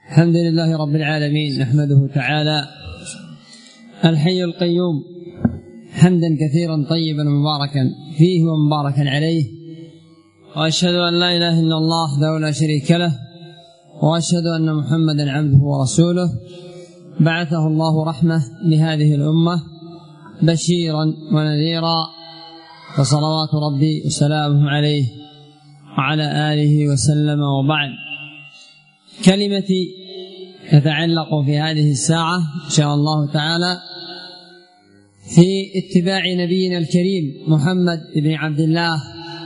الحمد لله رب العالمين، نحمده تعالى الحي القيوم حمدا كثيرا طيبا مباركا فيه ومباركا عليه، وأشهد أن لا إله إلا الله وحده لا شريك له، وأشهد أن محمدا عبده ورسوله بعثه الله رحمة لهذه الأمة بشيرا ونذيرا، فصلوات ربي وسلامه عليه وعلى آله وسلم. وبعد، كلمتي تتعلق في هذه الساعة إن شاء الله تعالى في اتباع نبينا الكريم محمد بن عبد الله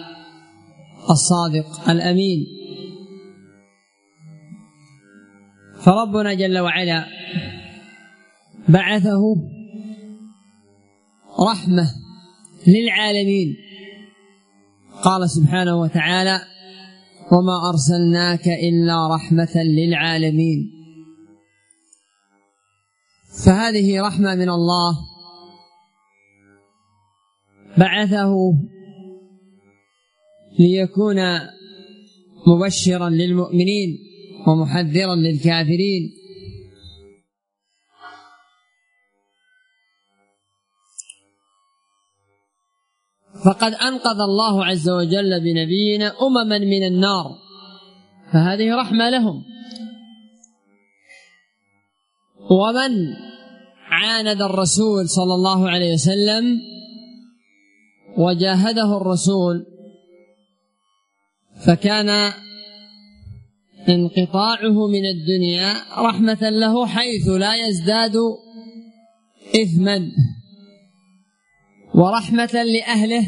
الصادق الأمين. فربنا جل وعلا بعثه رحمة للعالمين، قال سبحانه وتعالى: وما أرسلناك إلا رحمة للعالمين. فهذه رحمة من الله، بعثه ليكون مبشرا للمؤمنين ومحذرا للكافرين. فقد أنقذ الله عز وجل بنبينا أمما من النار، فهذه رحمة لهم. ومن عاند الرسول صلى الله عليه وسلم وجاهده الرسول فكان انقطاعه من الدنيا رحمة له، حيث لا يزداد إثما، ورحمة لأهله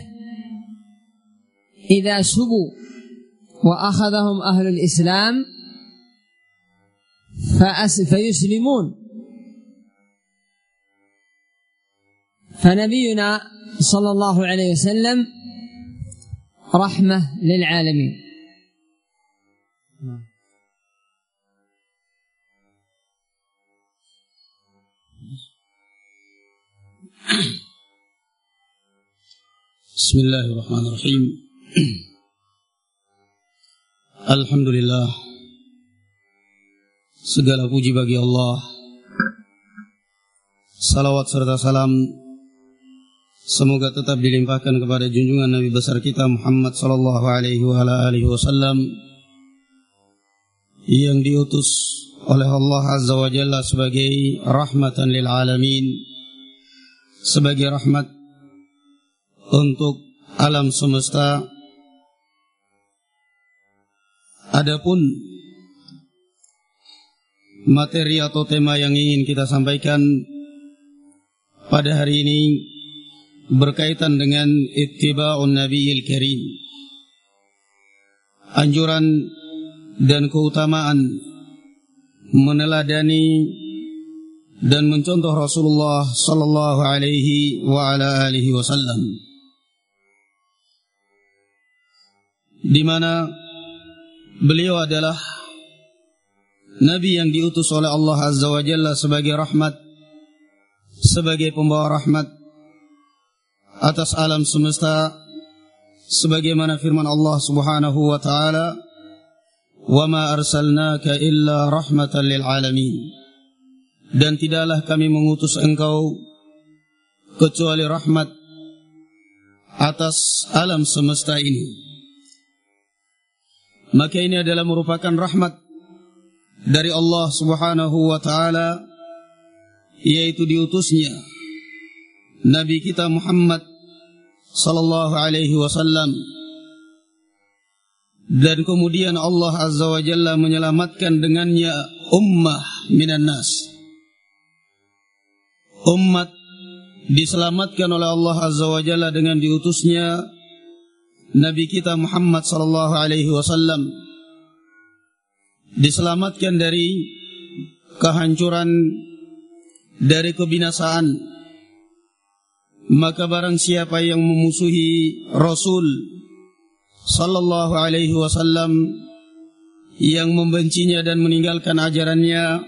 إذا سبوا وأخذهم أهل الإسلام فيسلمون. فنبينا صلى الله عليه وسلم رحمة للعالمين. بسم الله الرحمن الرحيم. Alhamdulillah, segala puji bagi Allah. Salawat serta salam semoga tetap dilimpahkan kepada junjungan Nabi besar kita Muhammad sallallahu alaihi wasallam, yang diutus oleh Allah azza wa jalla sebagai rahmatan lil alamin, sebagai rahmat untuk alam semesta. Adapun materi atau tema yang ingin kita sampaikan pada hari ini berkaitan dengan ittiba'un nabiyil karim, anjuran dan keutamaan meneladani dan mencontoh Rasulullah sallallahu alaihi wa ala alihi wasallam, di mana beliau adalah Nabi yang diutus oleh Allah azza wa jalla sebagai rahmat, sebagai pembawa rahmat atas alam semesta, sebagaimana firman Allah subhanahu wa ta'ala: wa ma arsalnaka illa rahmatan lil alamin, dan tidaklah kami mengutus engkau kecuali rahmat atas alam semesta ini. Maka ini adalah merupakan rahmat dari Allah subhanahu wa ta'ala, yaitu diutusnya Nabi kita Muhammad sallallahu alaihi wasallam, dan kemudian Allah azza wa jalla menyelamatkan dengannya ummah minan nas. Umat diselamatkan oleh Allah azza wa jalla dengan diutusnya Nabi kita Muhammad sallallahu alaihi wasallam, diselamatkan dari kehancuran, dari kebinasaan. Maka barang siapa yang memusuhi Rasul sallallahu alaihi wasallam, yang membencinya dan meninggalkan ajarannya,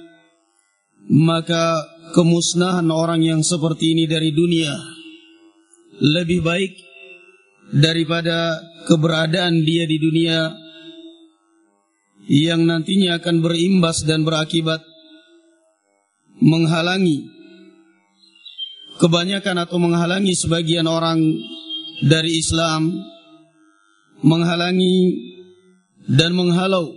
maka kemusnahan orang yang seperti ini dari dunia lebih baik daripada keberadaan dia di dunia yang nantinya akan berimbas dan berakibat menghalangi kebanyakan atau menghalangi sebagian orang dari Islam, menghalangi dan menghalau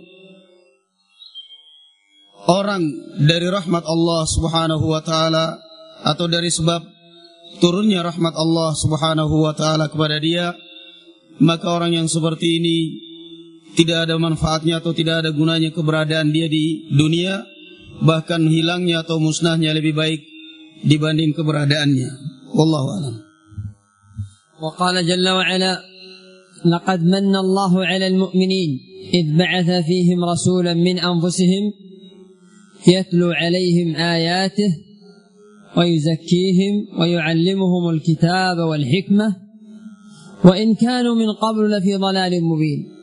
orang dari rahmat Allah Subhanahu wa taala, atau dari sebab turunnya rahmat Allah Subhanahu wa taala kepada dia, maka orang yang seperti ini tidak ada manfaatnya atau tidak ada gunanya keberadaan dia di dunia, bahkan hilangnya atau musnahnya lebih baik dibanding keberadaannya. Wallahu a'lam. Wa qala jalla wa ala laqad manna Allahu 'alal mu'minin idh ba'atha fihim rasulan min anfusihim yatlu 'alayhim ayatihi wa yuzakkihim wa yu'allimuhumul kitaba wal hikmah wa in kanu min qablu lafi dhalalin mubin.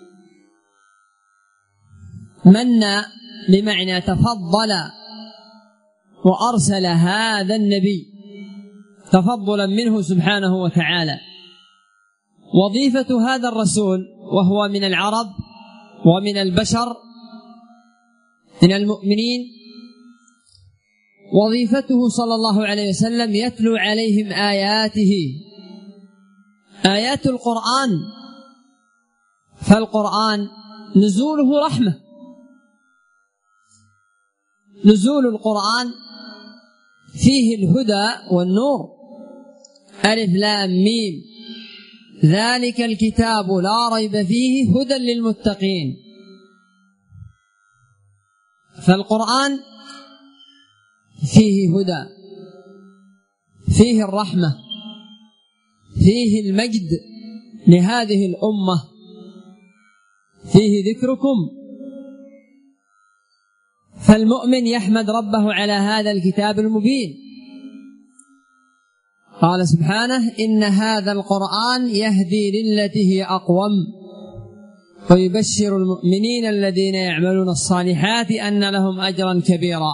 من بمعنى تفضل وأرسل هذا النبي تفضلا منه سبحانه وتعالى. وظيفة هذا الرسول وهو من العرب ومن البشر من المؤمنين، وظيفته صلى الله عليه وسلم يتلو عليهم آياته، آيات القرآن، فالقرآن نزوله رحمة، نزول القرآن فيه الهدى والنور. ألف لام ميم ذلك الكتاب لا ريب فيه هدى للمتقين. فالقرآن فيه هدى، فيه الرحمة، فيه المجد لهذه الأمة، فيه ذكركم. فالمؤمن يحمد ربه على هذا الكتاب المبين. قال سبحانه إن هذا القرآن يهدي للتي هي أقوم ويبشر المؤمنين الذين يعملون الصالحات أن لهم أجرا كبيرا.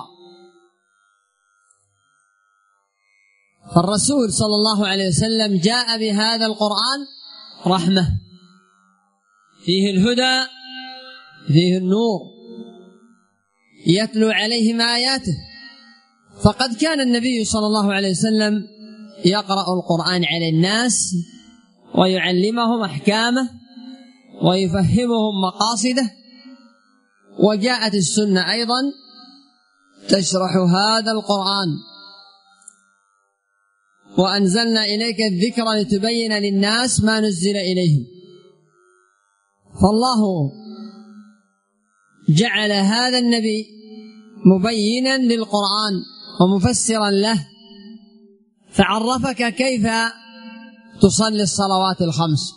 فالرسول صلى الله عليه وسلم جاء بهذا القرآن رحمة، فيه الهدى، فيه النور، يتلو عليهم آياته. فقد كان النبي صلى الله عليه وسلم يقرأ القرآن على الناس ويعلمهم أحكامه ويفهمهم مقاصده، وجاءت السنة أيضا تشرح هذا القرآن. وأنزلنا إليك الذكر لتبين للناس ما نزل إليهم. فالله جعل هذا النبي مبينا للقرآن ومفسرا له، فعرفك كيف تصلي الصلوات الخمس،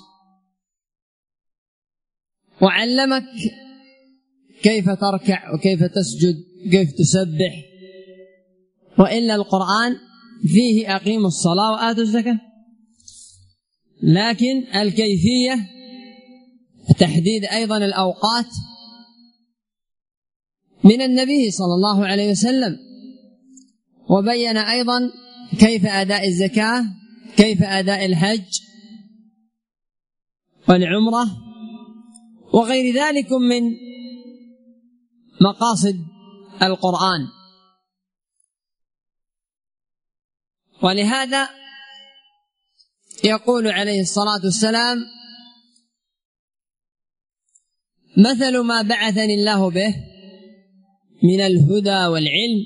وعلمك كيف تركع وكيف تسجد وكيف تسبح. وإلا القرآن فيه أقيموا الصلاة وآتوا الزكاة، لكن الكيفية تحديد أيضا الأوقات من النبي صلى الله عليه وسلم، وبين أيضا كيف أداء الزكاة، كيف أداء الحج والعمرة وغير ذلك من مقاصد القرآن. ولهذا يقول عليه الصلاة والسلام مثل ما بعثني الله به من الهدى والعلم،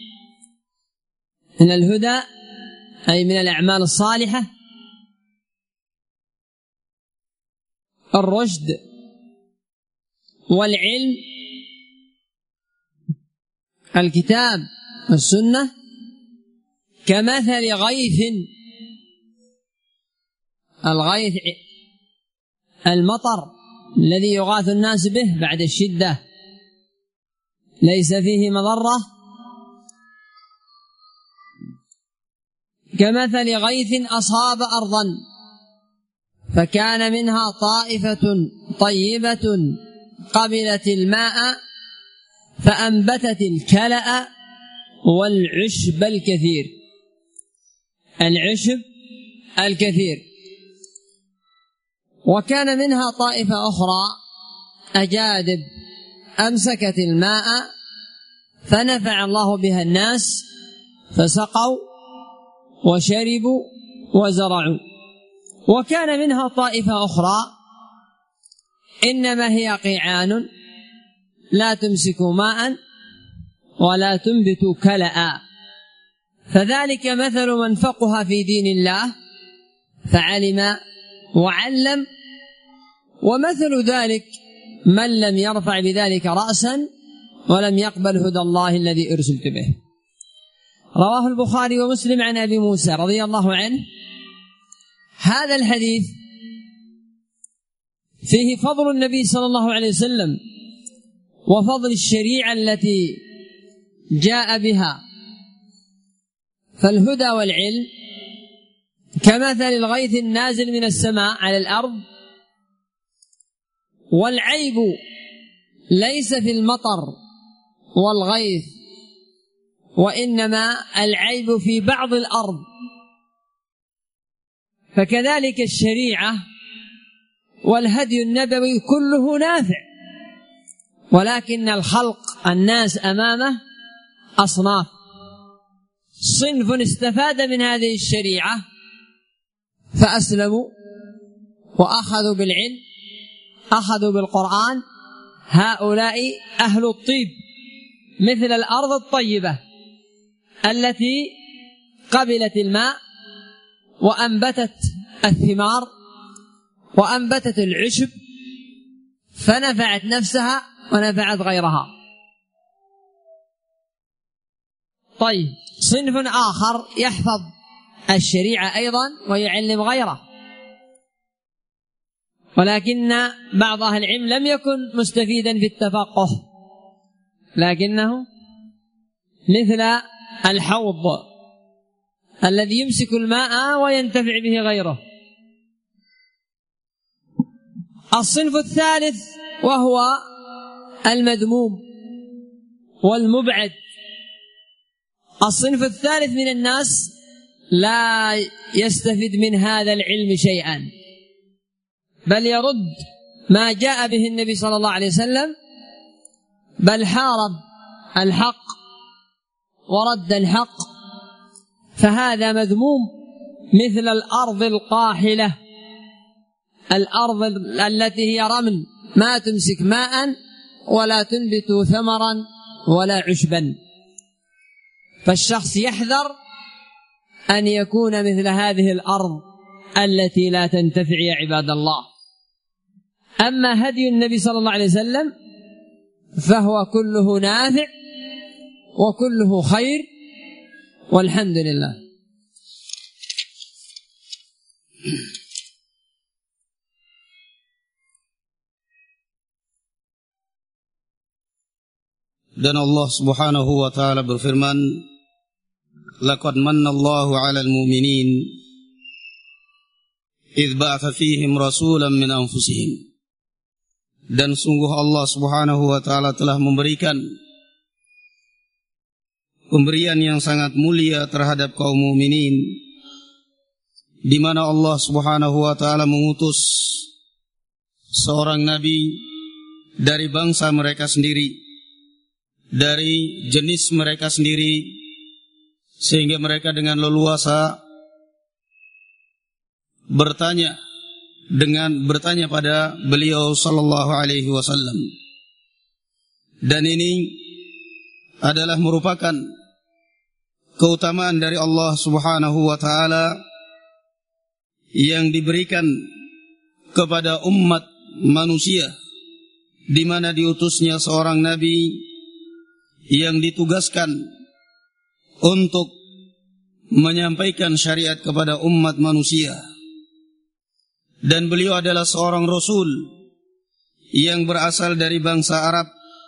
من الهدى أي من الأعمال الصالحة، الرشد والعلم، الكتاب والسنة، كمثل غيث، الغيث المطر الذي يغاث الناس به بعد الشدة، ليس فيه مضرة، كمثل غيث أصاب أرضا فكان منها طائفة طيبة قبلت الماء فأنبتت الكلأ والعشب الكثير، العشب الكثير. وكان منها طائفة أخرى أجادب أمسكت الماء فنفع الله بها الناس فسقوا وشربوا وزرعوا. وكان منها طائفة أخرى إنما هي قيعان لا تمسك ماء ولا تنبت كلأ، فذلك مثل من فقه في دين الله فعلم وعلم، ومثل ذلك من لم يرفع بذلك رأسا ولم يقبل هدى الله الذي أرسلت به. رواه البخاري ومسلم عن أبي موسى رضي الله عنه. هذا الحديث فيه فضل النبي صلى الله عليه وسلم وفضل الشريعة التي جاء بها. فالهدى والعلم كمثل الغيث النازل من السماء على الأرض، والعيب ليس في المطر والغيث، وإنما العيب في بعض الأرض. فكذلك الشريعة والهدي النبوي كله نافع، ولكن الخلق الناس أمامه أصناف. صنف استفاد من هذه الشريعة فأسلموا وأخذوا بالعلم، أخذوا بالقرآن، هؤلاء أهل الطيب، مثل الأرض الطيبة التي قبلت الماء وأنبتت الثمار وأنبتت العشب فنفعت نفسها ونفعت غيرها. طيب، صنف آخر يحفظ الشريعة أيضا ويعلم غيره، ولكن بعض أهل العلم لم يكن مستفيدا في التفقه، لكنه مثل الحوض الذي يمسك الماء وينتفع به غيره. الصنف الثالث وهو المذموم والمبعد. الصنف الثالث من الناس لا يستفيد من هذا العلم شيئا، بل يرد ما جاء به النبي صلى الله عليه وسلم، بل حارب الحق ورد الحق، فهذا مذموم مثل الأرض القاحلة، الأرض التي هي رمل ما تمسك ماء ولا تنبت ثمرا ولا عشبا. فالشخص يحذر أن يكون مثل هذه الأرض التي لا تنتفع يا عباد الله. أما هدي النبي صلى الله عليه وسلم فهو كله نافع وكله خير، والحمد لله. Dan Allah Subhanahu wa taala berfirman, laqad mannallahu 'alal mu'minin idz ba'atha fihim rasulan min anfusihim. Dan sungguh Allah Subhanahu wa taala telah memberikan pemberian yang sangat mulia terhadap kaum mukminin, di mana Allah Subhanahu wa taala mengutus seorang nabi dari bangsa mereka sendiri, dari jenis mereka sendiri, sehingga mereka dengan leluasa bertanya pada beliau sallallahu alaihi wasallam. Dan ini adalah merupakan keutamaan dari Allah Subhanahu wa taala yang diberikan kepada umat manusia, di mana diutusnya seorang nabi yang ditugaskan untuk menyampaikan syariat kepada umat manusia. Dan beliau adalah seorang rasul yang berasal dari bangsa Arab,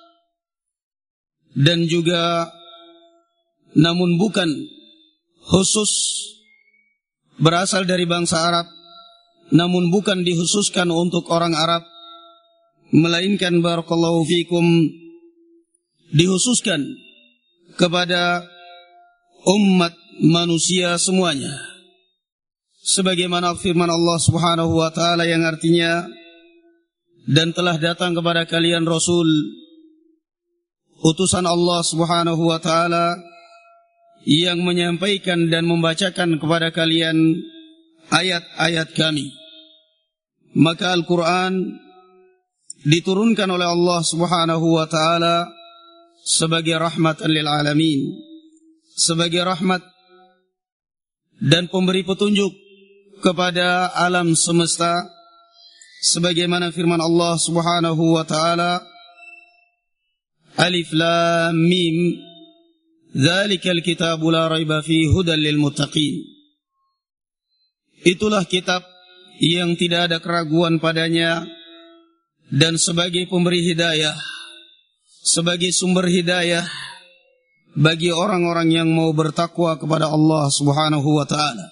dan juga namun bukan khusus berasal dari bangsa Arab, namun bukan dikhususkan untuk orang Arab, melainkan barakallahu fikum dikhususkan kepada umat manusia semuanya. Sebagaimana firman Allah Subhanahu wa taala yang artinya, dan telah datang kepada kalian rasul utusan Allah Subhanahu wa taala yang menyampaikan dan membacakan kepada kalian ayat-ayat kami. Maka Al-Quran diturunkan oleh Allah Subhanahu wa taala sebagai rahmatan lil alamin, sebagai rahmat dan pemberi petunjuk kepada alam semesta, sebagaimana firman Allah Subhanahu wa taala, Alif Lam Mim, Dzalikal kitabu la raiba fihi hudan lil muttaqin. Itulah kitab yang tidak ada keraguan padanya dan sebagai pemberi hidayah, sebagai sumber hidayah bagi orang-orang yang mau bertakwa kepada Allah Subhanahu wa taala.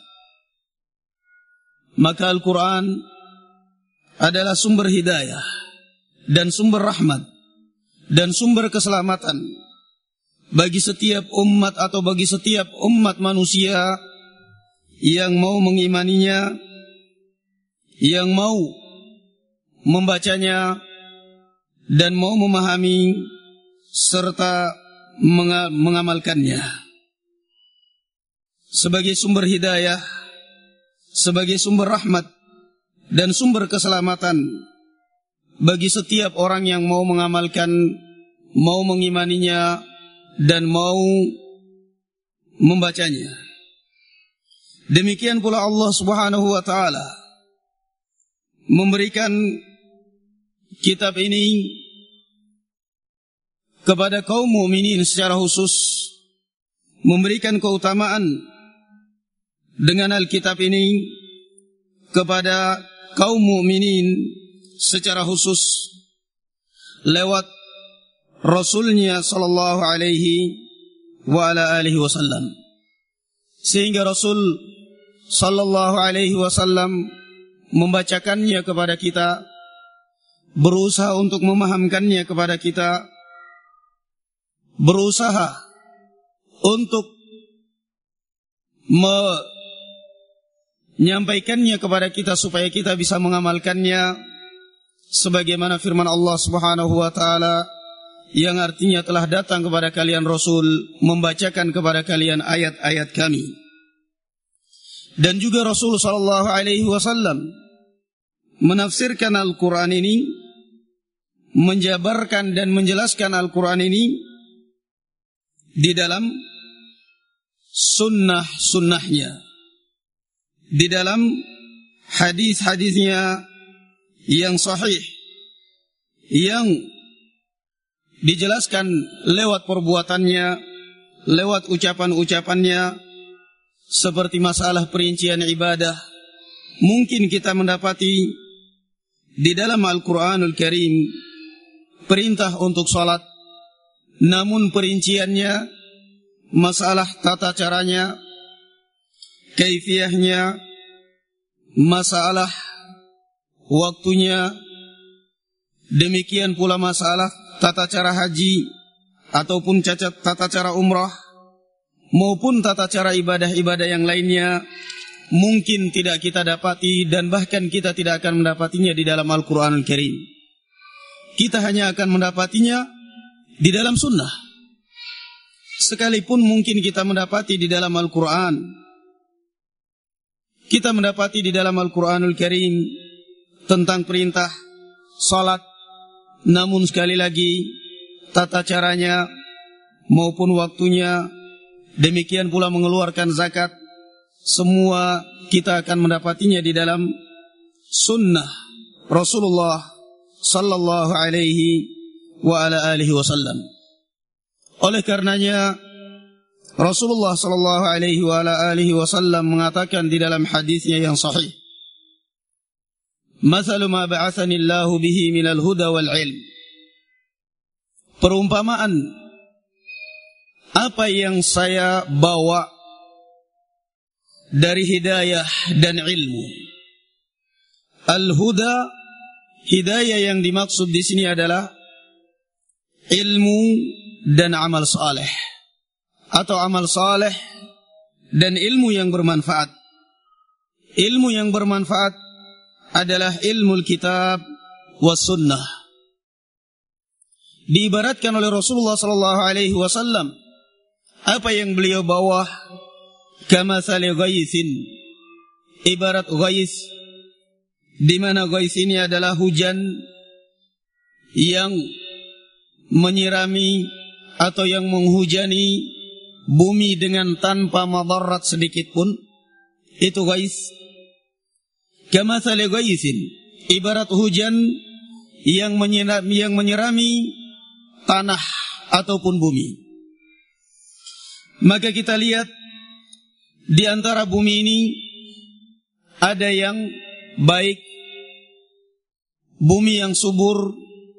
Maka Al-Quran adalah sumber hidayah dan sumber rahmat dan sumber keselamatan bagi setiap umat atau bagi setiap umat manusia yang mau mengimaninya, yang mau membacanya dan mau memahami serta mengamalkannya. Sebagai sumber hidayah, sebagai sumber rahmat dan sumber keselamatan bagi setiap orang yang mau mengamalkan, mau mengimaninya dan mau membacanya. Demikian pula Allah Subhanahu wa taala memberikan kitab ini kepada kaum mukminin secara khusus, memberikan keutamaan dengan Alkitab ini kepada kaum mukminin secara khusus lewat Rasulnya sallallahu alaihi wa ala alihi wasallam. Sehingga Rasul sallallahu alaihi wasallam membacakannya kepada kita, berusaha untuk memahamkannya kepada kita, berusaha untuk menyampaikannya kepada kita supaya kita bisa mengamalkannya, sebagaimana firman Allah Subhanahu wa taala yang artinya telah datang kepada kalian Rasul membacakan kepada kalian ayat-ayat kami. Dan juga Rasul sallallahu alaihi wasallam menafsirkan Al-Quran ini, menjabarkan dan menjelaskan Al-Quran ini di dalam sunnah-sunnahnya, di dalam hadis-hadisnya yang sahih, yang dijelaskan lewat perbuatannya, lewat ucapan-ucapannya, seperti masalah perincian ibadah. Mungkin kita mendapati di dalam Al-Quranul Karim perintah untuk salat, namun perinciannya, masalah tata caranya, kaifiyahnya, masalah waktunya, demikian pula masalah tata cara haji ataupun tata cara umrah maupun tata cara ibadah-ibadah yang lainnya, mungkin tidak kita dapati dan bahkan kita tidak akan mendapatinya di dalam Al-Quranul Karim. Kita hanya akan mendapatinya di dalam sunnah. Sekalipun mungkin kita mendapati di dalam Al-Quran, kita mendapati di dalam Al-Quranul Karim tentang perintah salat, namun sekali lagi tata caranya maupun waktunya, demikian pula mengeluarkan zakat, semua kita akan mendapatinya di dalam sunnah Rasulullah sallallahu alaihi wa ala alihi wasallam. Oleh karenanya Rasulullah sallallahu alaihi wa ala alihi wasallam mengatakan di dalam hadisnya yang sahih, "Mathalu ma ba'athani Allahu bihi minal huda wal ilm." Perumpamaan apa yang saya bawa dari hidayah dan ilmu. Al-huda, hidayah yang dimaksud di sini adalah ilmu dan amal saleh, atau amal saleh dan ilmu yang bermanfaat. Ilmu yang bermanfaat adalah ilmu kitab was sunnah. diibaratkan oleh Rasulullah sallallahu alaihi wasallam. Apa yang beliau bawa? Kamathali ghaithin, ibarat ghais, di mana ghais ini adalah hujan yang menyirami atau yang menghujani bumi dengan tanpa madarat sedikit pun. Itu ghais. Kamathali ghaithin, ibarat hujan yang menyirami tanah ataupun bumi. Maka kita lihat di antara bumi ini ada yang baik, bumi yang subur.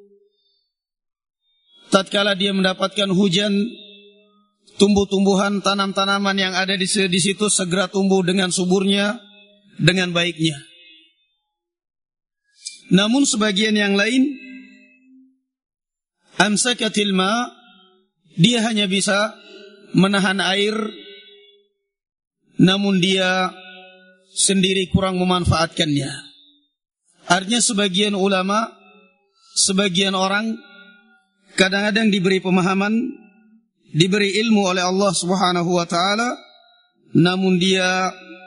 Tatkala dia mendapatkan hujan, tumbuh-tumbuhan, tanam-tanaman yang ada di situ segera tumbuh dengan suburnya, dengan baiknya. Namun sebagian yang lain, amsakatil ma, dia hanya bisa menahan air, namun dia sendiri kurang memanfaatkannya. Artinya sebagian ulama, sebagian orang kadang-kadang diberi pemahaman, diberi ilmu oleh Allah Subhanahu wa taala, namun dia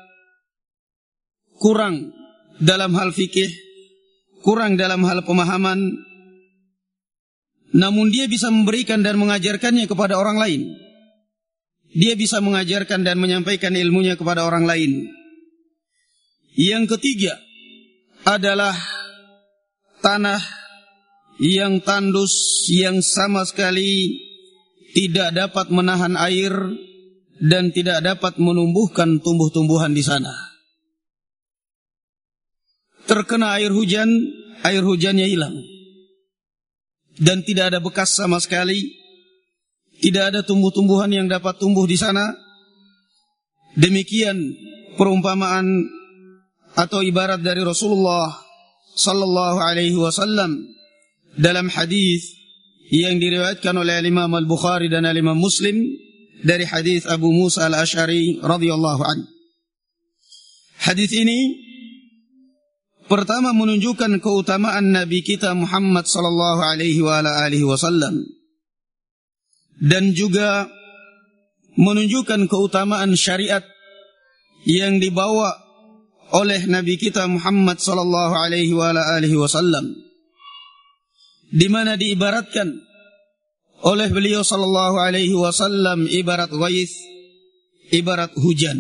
kurang dalam hal fikih, kurang dalam hal pemahaman, namun dia bisa memberikan dan mengajarkannya kepada orang lain. Dia bisa mengajarkan dan menyampaikan ilmunya kepada orang lain. Yang ketiga adalah tanah yang tandus, yang sama sekali tidak dapat menahan air dan tidak dapat menumbuhkan tumbuh-tumbuhan di sana. Terkena air hujan, air hujannya hilang dan tidak ada bekas sama sekali. Tidak ada tumbuh-tumbuhan yang dapat tumbuh di sana. Demikian perumpamaan atau ibarat dari Rasulullah sallallahu alaihi wasallam dalam hadis yang diriwayatkan oleh Imam Al-Bukhari dan Imam Muslim dari hadis Abu Musa Al-Asy'ari radhiyallahu anhu. Hadis ini pertama menunjukkan keutamaan Nabi kita Muhammad sallallahu alaihi wasallam, dan juga menunjukkan keutamaan syariat yang dibawa oleh Nabi kita Muhammad sallallahu alaihi wasallam, di mana diibaratkan oleh beliau sallallahu alaihi wasallam ibarat ghais, ibarat hujan.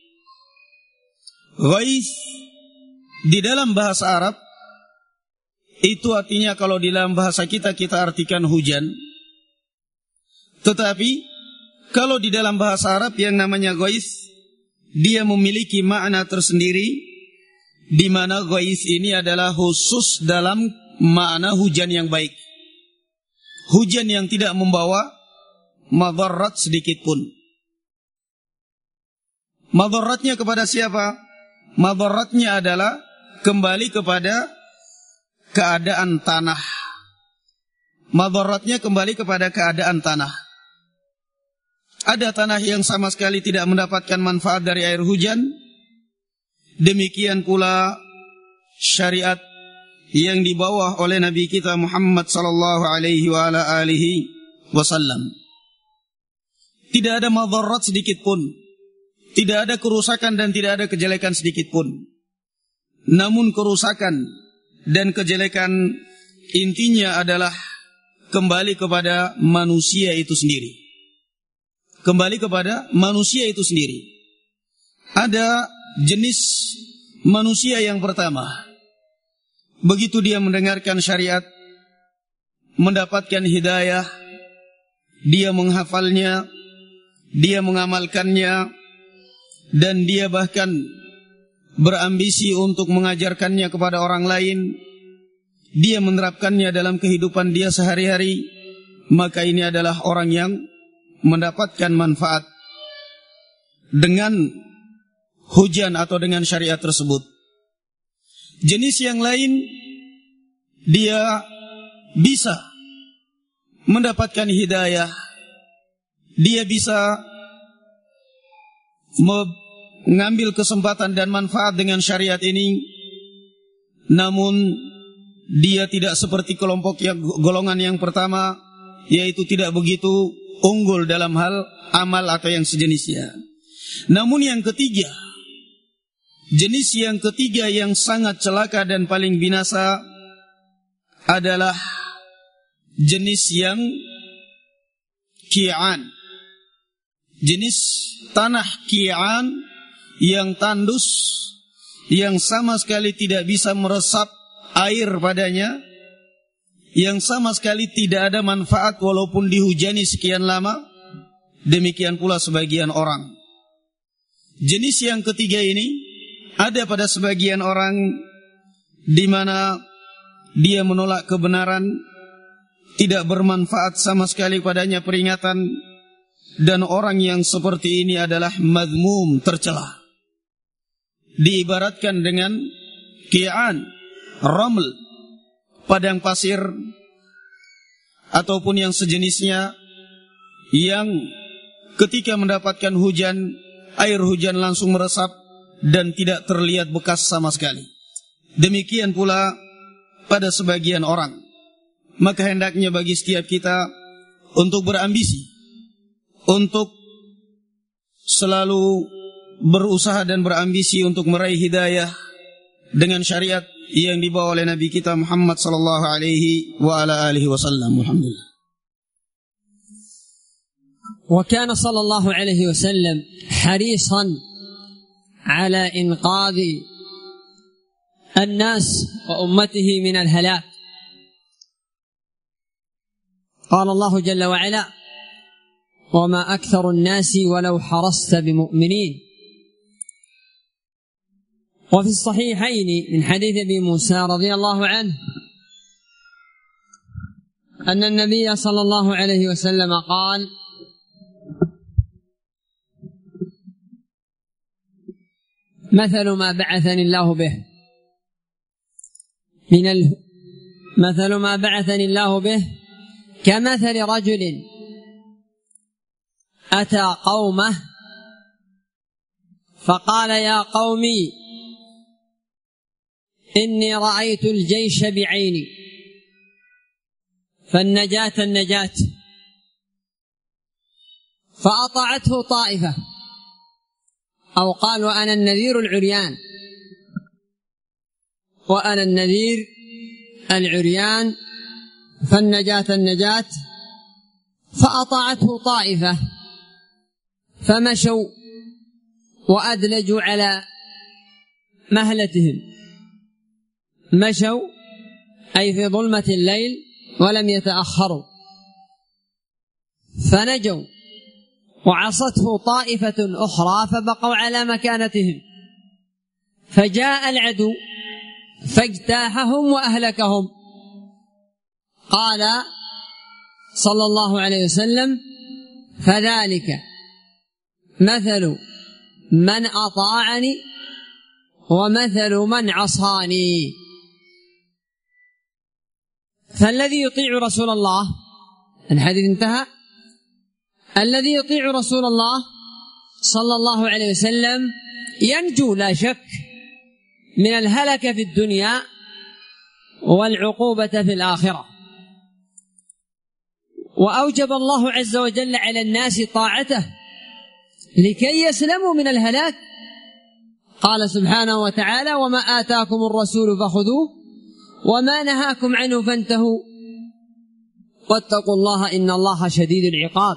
Ghais di dalam bahasa Arab itu artinya, kalau di dalam bahasa kita artikan hujan. Tetapi kalau di dalam bahasa Arab yang namanya ghais, dia memiliki makna tersendiri, di mana ghais ini adalah khusus dalam makna hujan yang baik. Hujan yang tidak membawa madarat sedikit pun. Madaratnya kepada siapa? Madaratnya adalah kembali kepada keadaan tanah. Madaratnya kembali kepada keadaan tanah. Ada tanah yang sama sekali tidak mendapatkan manfaat dari air hujan. Demikian pula syariat yang dibawa oleh Nabi kita Muhammad sallallahu alaihi wasallam. Tidak ada madarat sedikit pun. Tidak ada kerusakan dan tidak ada kejelekan sedikit pun. Namun kerusakan dan kejelekan intinya adalah kembali kepada manusia itu sendiri. Kembali kepada manusia itu sendiri. Ada jenis manusia yang pertama. Begitu dia mendengarkan syariat, mendapatkan hidayah, dia menghafalnya, dia mengamalkannya, dan dia bahkan berambisi untuk mengajarkannya kepada orang lain. Dia menerapkannya dalam kehidupan dia sehari-hari. Maka ini adalah orang yang mendapatkan manfaat dengan hujan atau dengan syariat tersebut. Jenis yang lain, dia bisa mendapatkan hidayah, dia bisa mengambil kesempatan dan manfaat dengan syariat ini, namun dia tidak seperti golongan yang pertama, yaitu tidak begitu unggul dalam hal amal atau yang sejenisnya. Namun yang ketiga, jenis yang ketiga yang sangat celaka dan paling binasa adalah jenis yang ki'an. Jenis tanah ki'an yang tandus, yang sama sekali tidak bisa meresap air padanya, yang sama sekali tidak ada manfaat walaupun dihujani sekian lama. Demikian pula sebagian orang. Jenis yang ketiga ini ada pada sebagian orang di mana dia menolak kebenaran, tidak bermanfaat sama sekali padanya peringatan, dan orang yang seperti ini adalah madhmum, tercela. Diibaratkan dengan ki'an, raml, padang pasir ataupun yang sejenisnya, yang ketika mendapatkan hujan, air hujan langsung meresap dan tidak terlihat bekas sama sekali. Demikian pula pada sebagian orang. Maka hendaknya bagi setiap kita untuk berambisi, untuk selalu berusaha dan berambisi untuk meraih hidayah dengan syariat yang dibawa oleh Nabi kita Muhammad sallallahu alaihi wa ala alihi wasallam. Alhamdulillah. وكان صلى الله عليه وسلم حريصا على إنقاذ الناس وأمته من الهلاك. قال الله جل وعلا: وما أكثر الناس ولو حرصت بمؤمنين. وفي الصحيحين من حديث أبي موسى رضي الله عنه أن النبي صلى الله عليه وسلم قال: مثل ما بعثني الله به مثل ما بعثني الله به كمثل رجل أتى قومه فقال: يا قومي إني رأيت الجيش بعيني فالنجاة النجاة، فأطاعته طائفة، أو قال: وأنا النذير العريان، وأنا النذير العريان فالنجاة النجاة، فأطاعته طائفة فمشوا وأدلجوا على مهلتهم، مشوا أي في ظلمة الليل ولم يتأخروا فنجوا، وعصته طائفة أخرى فبقوا على مكانتهم، فجاء العدو فاجتاحهم وأهلكهم. قال صلى الله عليه وسلم: فذلك مثل من أطاعني ومثل من عصاني. فالذي يطيع رسول الله، الحديث انتهى، الذي يطيع رسول الله صلى الله عليه وسلم ينجو لا شك من الهلك في الدنيا والعقوبة في الآخرة. وأوجب الله عز وجل على الناس طاعته لكي يسلموا من الهلاك. قال سبحانه وتعالى: وما آتاكم الرسول فخذوه وما نهاكم عنه فانتهوا واتقوا الله إن الله شديد العقاب.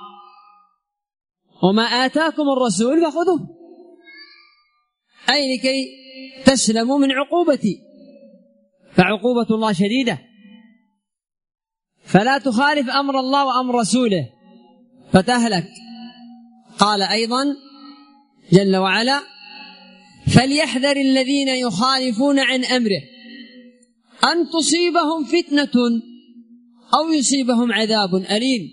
وما آتاكم الرسول فخذوه، أي لكي تسلموا من عقوبتي، فعقوبة الله شديدة، فلا تخالف أمر الله وأمر رسوله فتهلك. قال أيضا جل وعلا: فليحذر الذين يخالفون عن أمره أن تصيبهم فتنة أو يصيبهم عذاب أليم.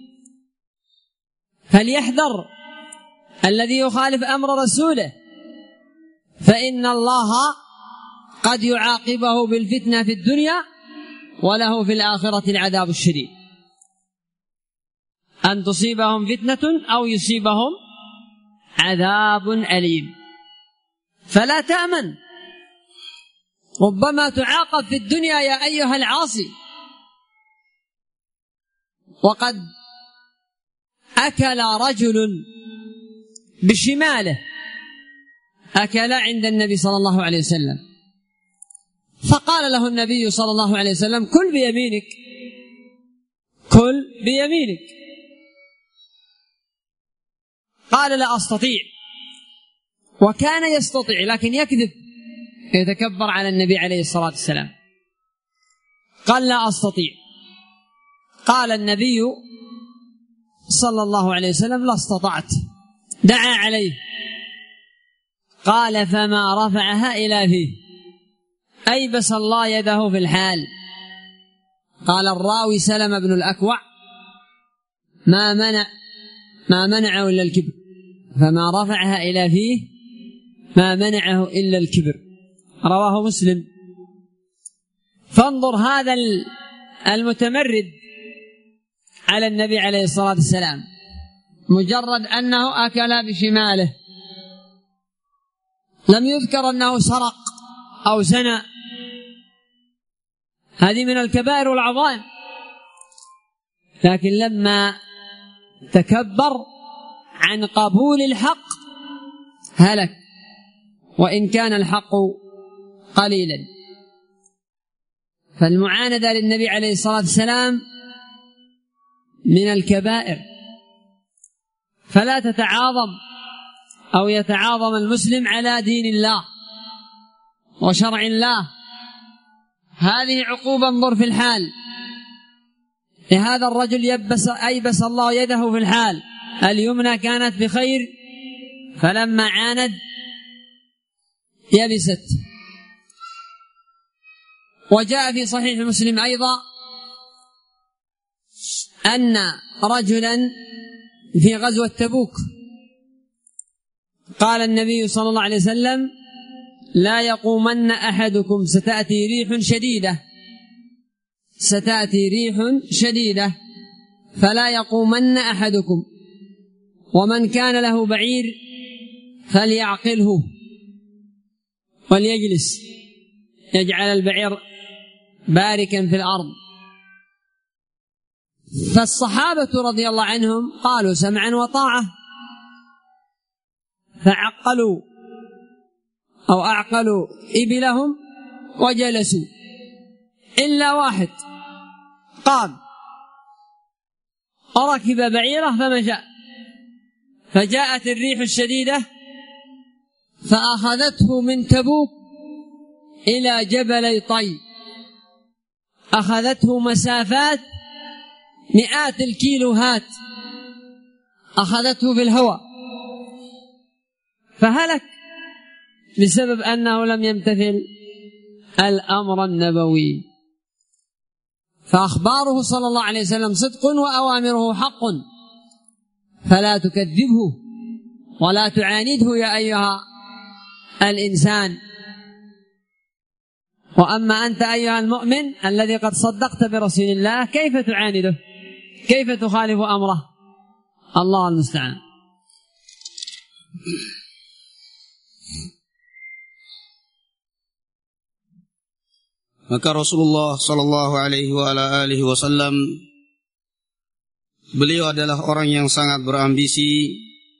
فليحذر الذي يخالف أمر رسوله، فإن الله قد يعاقبه بالفتنة في الدنيا وله في الآخرة العذاب الشديد. أن تصيبهم فتنة أو يصيبهم عذاب أليم، فلا تأمن، ربما تعاقب في الدنيا يا أيها العاصي، وقد أكل رجل بشماله، أكل عند النبي صلى الله عليه وسلم، فقال له النبي صلى الله عليه وسلم: كل بيمينك، كل بيمينك. قال: لا أستطيع. وكان يستطيع لكن يكذب، يتكبر على النبي عليه الصلاة والسلام. قال: لا أستطيع. قال النبي صلى الله عليه وسلم: لا استطعت. دعا عليه. قال: فما رفعها إلى فيه، أيبس الله يده في الحال. قال الراوي سلم بن الأكوع: ما منعه إلا الكبر، فما رفعها إلى فيه ما منعه إلا الكبر. رواه مسلم. فانظر هذا المتمرد على النبي عليه الصلاة والسلام، مجرد أنه أكل بشماله، لم يذكر أنه سرق أو زنى، هذه من الكبائر والعظائم، لكن لما تكبر عن قبول الحق هلك، وإن كان الحق قليلا. فالمعاندة للنبي عليه الصلاة والسلام من الكبائر، فلا تتعاظم أو يتعاظم المسلم على دين الله وشرع الله، هذه عقوبة. انظر في الحال لهذا الرجل، أيبس الله يده في الحال، اليمنى كانت بخير، فلما عاند يبست. وجاء في صحيح مسلم أيضا أن رجلا في غزوة تبوك قال النبي صلى الله عليه وسلم: لا يقومن أحدكم، ستأتي ريح شديدة فلا يقومن أحدكم، ومن كان له بعير فليعقله وليجلس، يجعل البعير باركا في الأرض. فالصحابة رضي الله عنهم قالوا: سمعا وطاعة، فعقلوا أو أعقلوا إبلهم وجلسوا، إلا واحد قام وركب بعيره فمشى، فجاءت الريح الشديدة فأخذته من تبوك إلى جبلي طي، أخذته مسافات مئات الكيلوهات، أخذته في الهواء، فهلك بسبب أنه لم يمتثل الأمر النبوي. فأخباره صلى الله عليه وسلم صدق، وأوامره حق، فلا تكذبه ولا تعانده يا أيها الإنسان. وأما أنت أيها المؤمن الذي قد صدقت برسول الله، كيف تعانده؟ كيف تخالف أمره؟ الله المستعان. Maka Rasulullah sallallahu alaihi wa ala alihi wasallam, beliau adalah orang yang sangat berambisi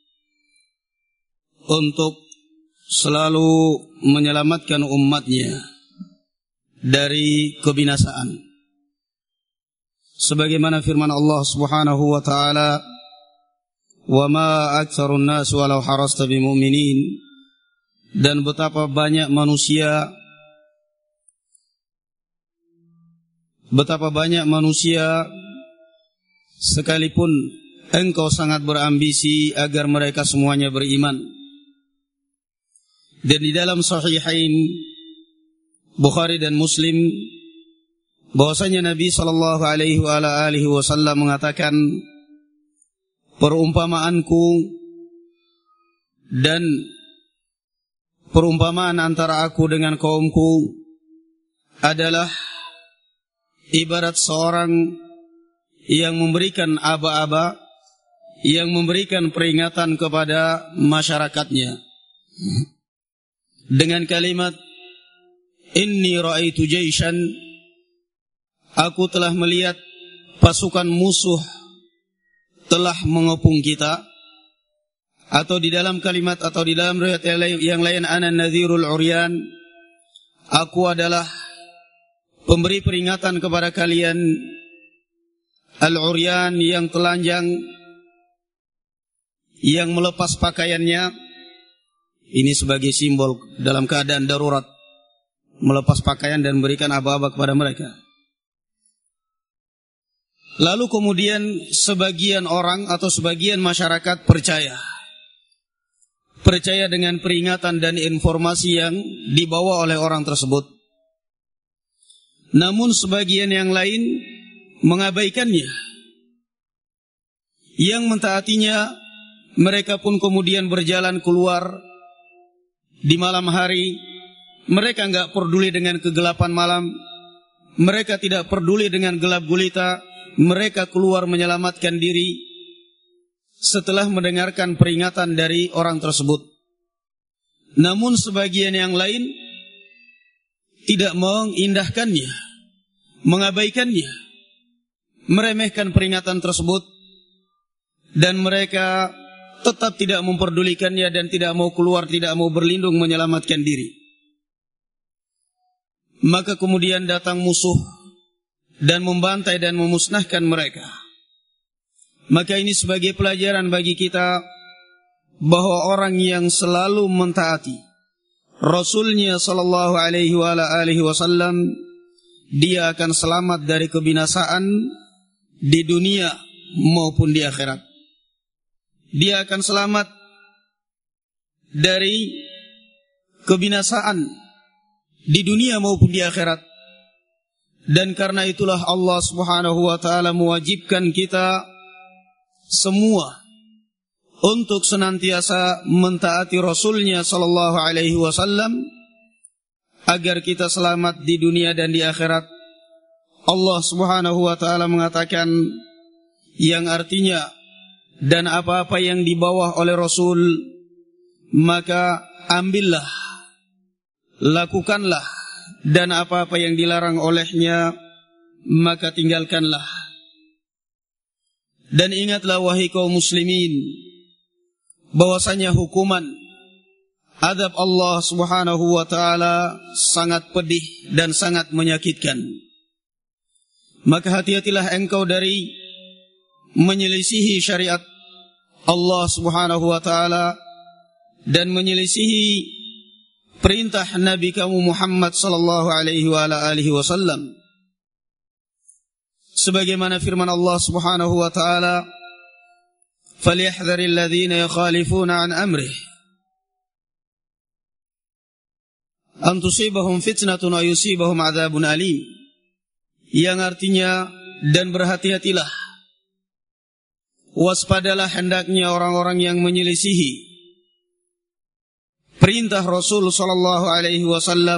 untuk selalu menyelamatkan umatnya dari kebinasaan. Sebagaimana firman Allah Subhanahu wa taala, "Wa ma aktsarun nas walau harasta bimu'minin." Dan betapa banyak manusia sekalipun engkau sangat berambisi agar mereka semuanya beriman. Dan di dalam Sahihain Bukhari dan Muslim bahwasanya Nabi sallallahu alaihi wasallam mengatakan, perumpamaanku dan perumpamaan antara aku dengan kaumku adalah ibarat seorang yang memberikan aba-aba, yang memberikan peringatan kepada masyarakatnya dengan kalimat, inni ra'aitu jaishan, aku telah melihat pasukan musuh telah mengepung kita, atau di dalam kalimat atau di dalam riwayat yang lain, ana nadhirul uryan, aku adalah pemberi peringatan kepada kalian, al-uryan yang telanjang, yang melepas pakaiannya. Ini sebagai simbol dalam keadaan darurat, melepas pakaian dan memberikan aba-aba kepada mereka. Lalu kemudian sebagian orang atau sebagian masyarakat percaya dengan peringatan dan informasi yang dibawa oleh orang tersebut. Namun sebagian yang lain mengabaikannya. Yang mentaatinya, mereka pun kemudian berjalan keluar di malam hari. Mereka enggak peduli dengan kegelapan malam. Mereka tidak peduli dengan gelap gulita. Mereka keluar menyelamatkan diri setelah mendengarkan peringatan dari orang tersebut. Namun sebagian yang lain tidak mengindahkannya, mengabaikannya, meremehkan peringatan tersebut, dan mereka tetap tidak memperdulikannya dan tidak mau keluar, tidak mau berlindung menyelamatkan diri. Maka kemudian datang musuh dan membantai dan memusnahkan mereka. Maka ini sebagai pelajaran bagi kita bahwa orang yang selalu mentaati Rasulnya sallallahu alaihi wasallam, dia akan selamat dari kebinasaan di dunia maupun di akhirat. Dia akan selamat dari kebinasaan di dunia maupun di akhirat. Dan karena itulah Allah Subhanahu wa taala mewajibkan kita semua untuk senantiasa mentaati Rasulnya sallallahu alaihi wasallam agar kita selamat di dunia dan di akhirat. Allah Subhanahu wa taala mengatakan, yang artinya, dan apa-apa yang dibawa oleh Rasul maka ambillah, lakukanlah, dan apa-apa yang dilarang olehnya maka tinggalkanlah. Dan ingatlah wahai kaum muslimin, bahwasanya hukuman azab Allah Subhanahu wa taala sangat pedih dan sangat menyakitkan. Maka hati-hatilah engkau dari menyelisihi syariat Allah Subhanahu wa taala dan menyelisihi perintah Nabi kamu Muhammad sallallahu alaihi wasallam. Sebagaimana firman Allah Subhanahu wa taala, "Falyahdharil ladzina yukhalifuna an amrih an tusibahum fitnatun aw yusibahum adzabun alim." Yang artinya, dan berhati-hatilah, waspadalah hendaknya orang-orang yang menyelisihi perintah Rasul sallallahu alaihi wasallam,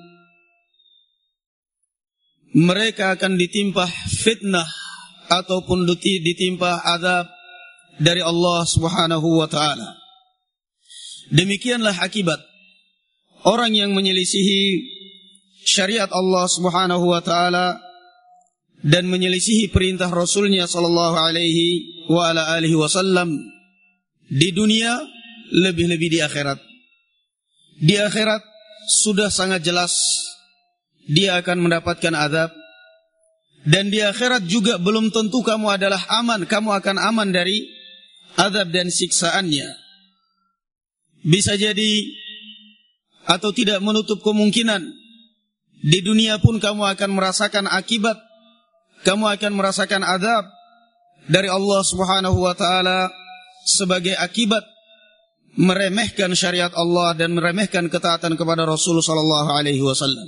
mereka akan ditimpa fitnah ataupun ditimpa azab dari Allah Subhanahu wa taala. Demikianlah akibat orang yang menyelisihi syariat Allah Subhanahu wa taala dan menyelisihi perintah Rasulnya sallallahu alaihi wasallam di dunia, lebih-lebih di akhirat. Di akhirat sudah sangat jelas dia akan mendapatkan azab, dan di akhirat juga belum tentu kamu adalah aman, kamu akan aman dari azab dan siksaannya. Bisa jadi atau tidak menutup kemungkinan di dunia pun kamu akan merasakan akibat, kamu akan merasakan azab dari Allah Subhanahu wa taala sebagai akibat meremehkan syariat Allah dan meremehkan ketaatan kepada Rasul sallallahu alaihi wasallam.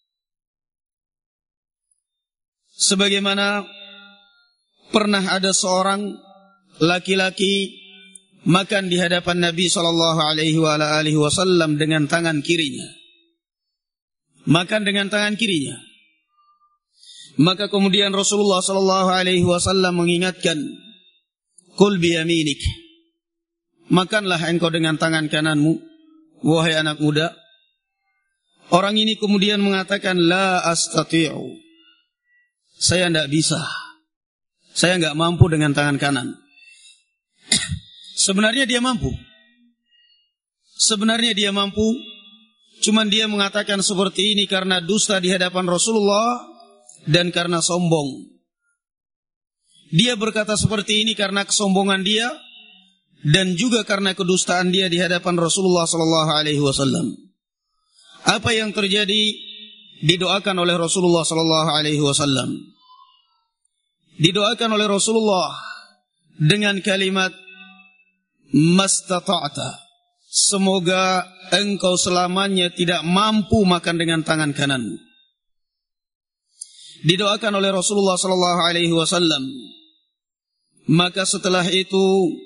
Sebagaimana pernah ada seorang laki-laki makan di hadapan Nabi sallallahu alaihi wasallam dengan tangan kirinya. Makan dengan tangan kirinya. Maka kemudian Rasulullah sallallahu alaihi wasallam mengingatkan, "Kul bi yaminik." Makanlah engkau dengan tangan kananmu, wahai anak muda. Orang ini kemudian mengatakan, "La astati'u." Saya tidak bisa. Saya nggak mampu dengan tangan kanan. Sebenarnya dia mampu. Cuman dia mengatakan seperti ini karena dusta di hadapan Rasulullah dan karena sombong. Dia berkata seperti ini karena kesombongan dia dan juga karena kedustaan dia di hadapan Rasulullah sallallahu alaihi wasallam. Apa yang terjadi didoakan oleh Rasulullah sallallahu alaihi wasallam. Didoakan oleh Rasulullah dengan kalimat mastata'ta. Semoga engkau selamanya tidak mampu makan dengan tangan kanan. Didoakan oleh Rasulullah sallallahu alaihi wasallam. Maka setelah itu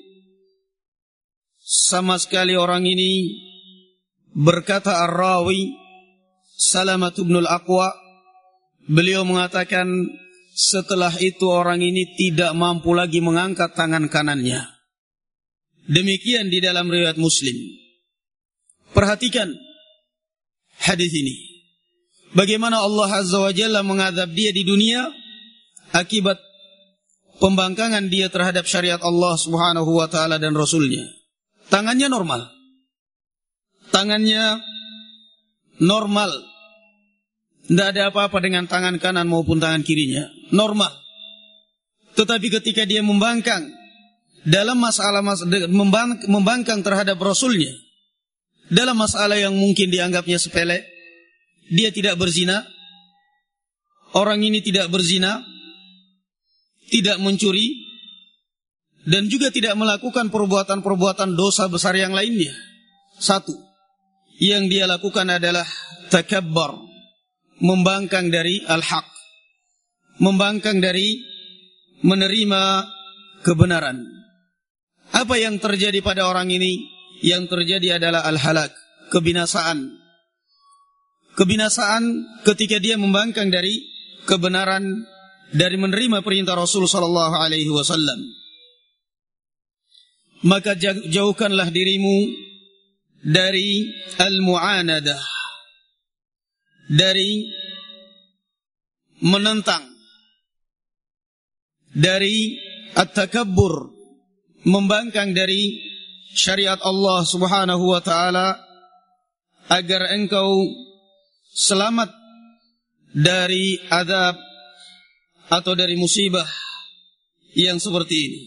sama sekali orang ini berkata ar-rawi Salamah bin al-Aqwa, beliau mengatakan setelah itu orang ini tidak mampu lagi mengangkat tangan kanannya. Demikian di dalam riwayat Muslim. Perhatikan hadis ini. Bagaimana Allah Azza wa Jalla mengadab dia di dunia akibat pembangkangan dia terhadap syariat Allah Subhanahu wa taala dan Rasulnya. Tangannya normal. Tidak ada apa-apa dengan tangan kanan maupun tangan kirinya. Normal. Tetapi ketika dia membangkang dalam membangkang terhadap Rasulnya, dalam masalah yang mungkin dianggapnya sepele, dia tidak berzina, orang ini tidak berzina, tidak mencuri, dan juga tidak melakukan perbuatan-perbuatan dosa besar yang lainnya. Satu, yang dia lakukan adalah takabbar, membangkang dari al-haq, membangkang dari menerima kebenaran. Apa yang terjadi pada orang ini? Yang terjadi adalah al-halak, kebinasaan. Kebinasaan ketika dia membangkang dari kebenaran, dari menerima perintah Rasul sallallahu alaihi wasallam. Maka jauhkanlah dirimu dari al-mu'anadah, dari menentang, dari at-takabbur, membangkang dari syariat Allah Subhanahu wa taala, agar engkau selamat dari azab atau dari musibah yang seperti ini.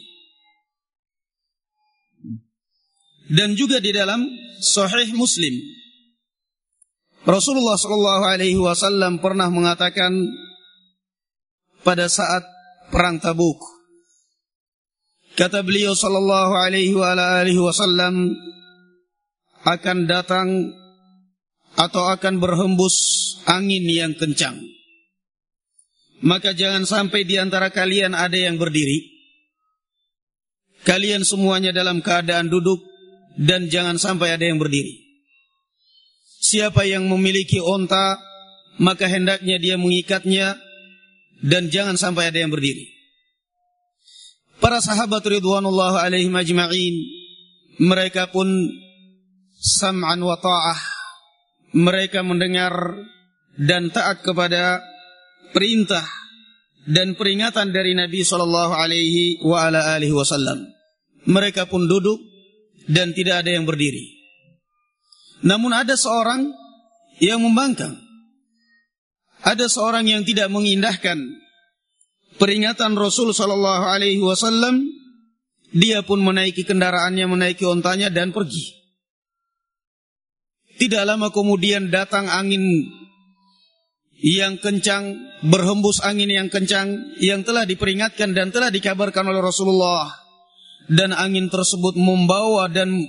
Dan juga di dalam Sahih Muslim, Rasulullah sallallahu alaihi wasallam pernah mengatakan pada saat perang Tabuk, kata beliau sallallahu alaihi wasallam, akan datang atau akan berhembus angin yang kencang. Maka jangan sampai di antara kalian ada yang berdiri. Kalian semuanya dalam keadaan duduk dan jangan sampai ada yang berdiri. Siapa yang memiliki onta, maka hendaknya dia mengikatnya dan jangan sampai ada yang berdiri. Para sahabat ridwanullah alaihim ajma'in, mereka pun sam'an wa ta'ah, mereka mendengar dan taat kepada perintah dan peringatan dari Nabi sallallahu alaihi wa ala alihi wasallam. Mereka pun duduk dan tidak ada yang berdiri. Namun ada seorang yang membangkang. Ada seorang yang tidak mengindahkan peringatan Rasul sallallahu alaihi wasallam. Dia pun menaiki kendaraannya, menaiki ontanya dan pergi. Tidak lama kemudian datang angin yang kencang, berhembus angin yang kencang yang telah diperingatkan dan telah dikabarkan oleh Rasulullah. Dan angin tersebut membawa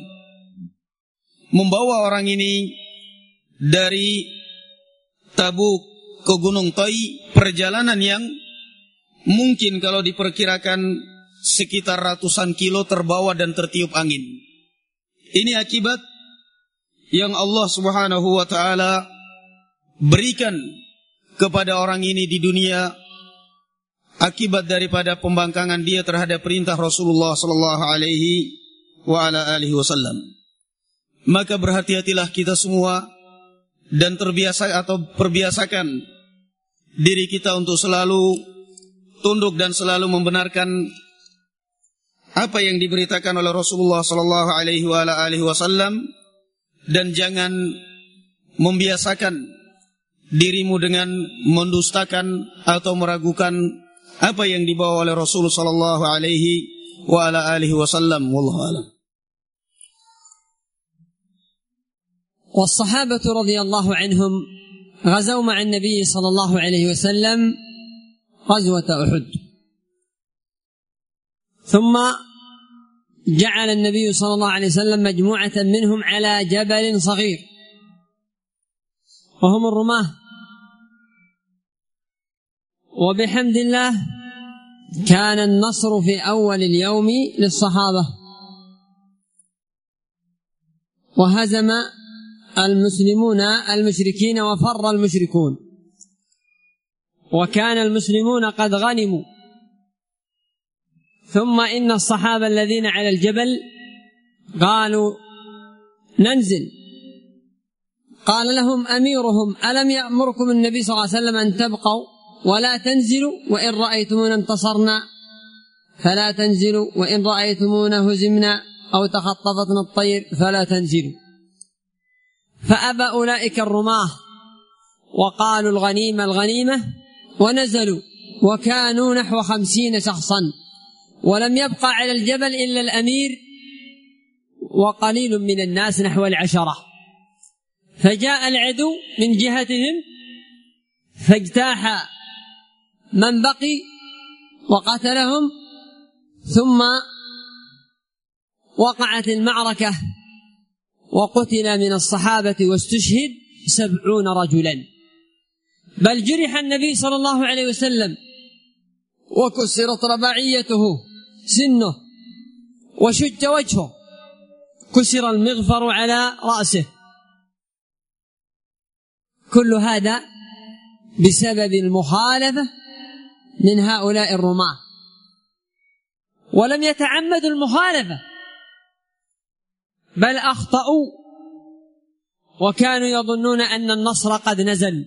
orang ini dari Tabuk ke Gunung Tai, perjalanan yang mungkin kalau diperkirakan sekitar ratusan kilo terbawa dan tertiup angin. Ini akibat yang Allah Subhanahu wa taala berikan kepada orang ini di dunia akibat daripada pembangkangan dia terhadap perintah Rasulullah sallallahu alaihi wa ala alihi wasallam. Maka berhati-hatilah kita semua dan perbiasakan diri kita untuk selalu tunduk dan selalu membenarkan apa yang diberitakan oleh Rasulullah sallallahu alaihi wasallam, dan jangan membiasakan dirimu dengan mendustakan atau meragukan apa yang dibawa oleh Rasulullah sallallahu alaihi wasallam. Wallahu a'lam. والصحابة رضي الله عنهم غزوا مع النبي صلى الله عليه وسلم غزوة أحد، ثم جعل النبي صلى الله عليه وسلم مجموعة منهم على جبل صغير وهم الرماة، وبحمد الله كان النصر في أول اليوم للصحابة، وهزم المسلمون المشركين وفر المشركون، وكان المسلمون قد غنموا. ثم إن الصحابة الذين على الجبل قالوا ننزل، قال لهم أميرهم ألم يأمركم النبي صلى الله عليه وسلم أن تبقوا ولا تنزلوا، وإن رأيتمونا انتصرنا فلا تنزلوا، وإن رأيتمونا هزمنا أو تخطفتنا الطير فلا تنزلوا. فأبى أولئك الرماة وقالوا الغنيمة الغنيمة، ونزلوا وكانوا نحو 50 شخصا، ولم يبقى على الجبل إلا الأمير وقليل من الناس نحو 10. فجاء العدو من جهتهم فاجتاح من بقي وقتلهم، ثم وقعت المعركة وقتل من الصحابة واستشهد 70 رجلا، بل جرح النبي صلى الله عليه وسلم وكسرت رباعيته سنه وشج وجهه، كسر المغفر على رأسه. كل هذا بسبب المخالفة من هؤلاء الرماة، ولم يتعمدوا المخالفة بل أخطأوا وكانوا يظنون أن النصر قد نزل.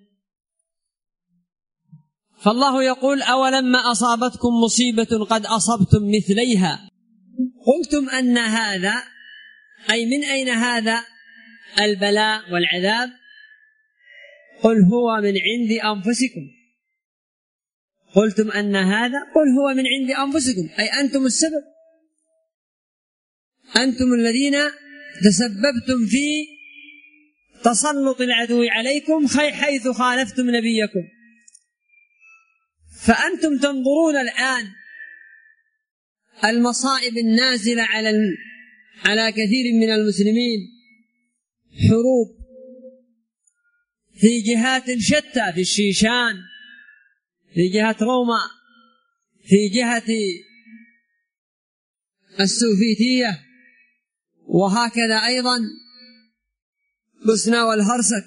فالله يقول أولما أصابتكم مصيبة قد أصبتم مثليها قلتم أن هذا، أي من أين هذا البلاء والعذاب؟ قل هو من عند أنفسكم. قلتم أن هذا، قل هو من عند أنفسكم، أي أنتم السبب، أنتم الذين تسببتم في تسلط العدو عليكم حيث خالفتم نبيكم. فأنتم تنظرون الآن المصائب النازلة على كثير من المسلمين، حروب في جهات شتى، في الشيشان، في جهة روما، في جهة السوفيتية، وهكذا أيضا بوسنا والهرسك،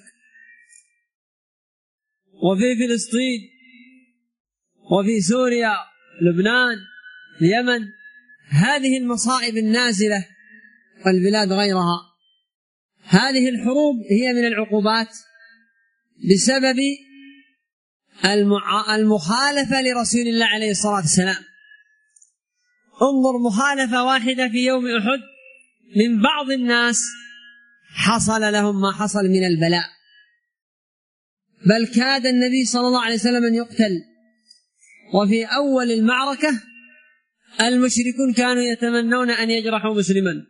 وفي فلسطين، وفي سوريا، لبنان، اليمن. هذه المصائب النازلة والبلاد غيرها، هذه الحروب هي من العقوبات بسبب المخالفة لرسول الله عليه الصلاة والسلام. انظر مخالفة واحدة في يوم أحد من بعض الناس حصل لهم ما حصل من البلاء، بل كاد النبي صلى الله عليه وسلم أن يقتل. وفي أول المعركة المشركون كانوا يتمنون أن يجرحوا مسلما،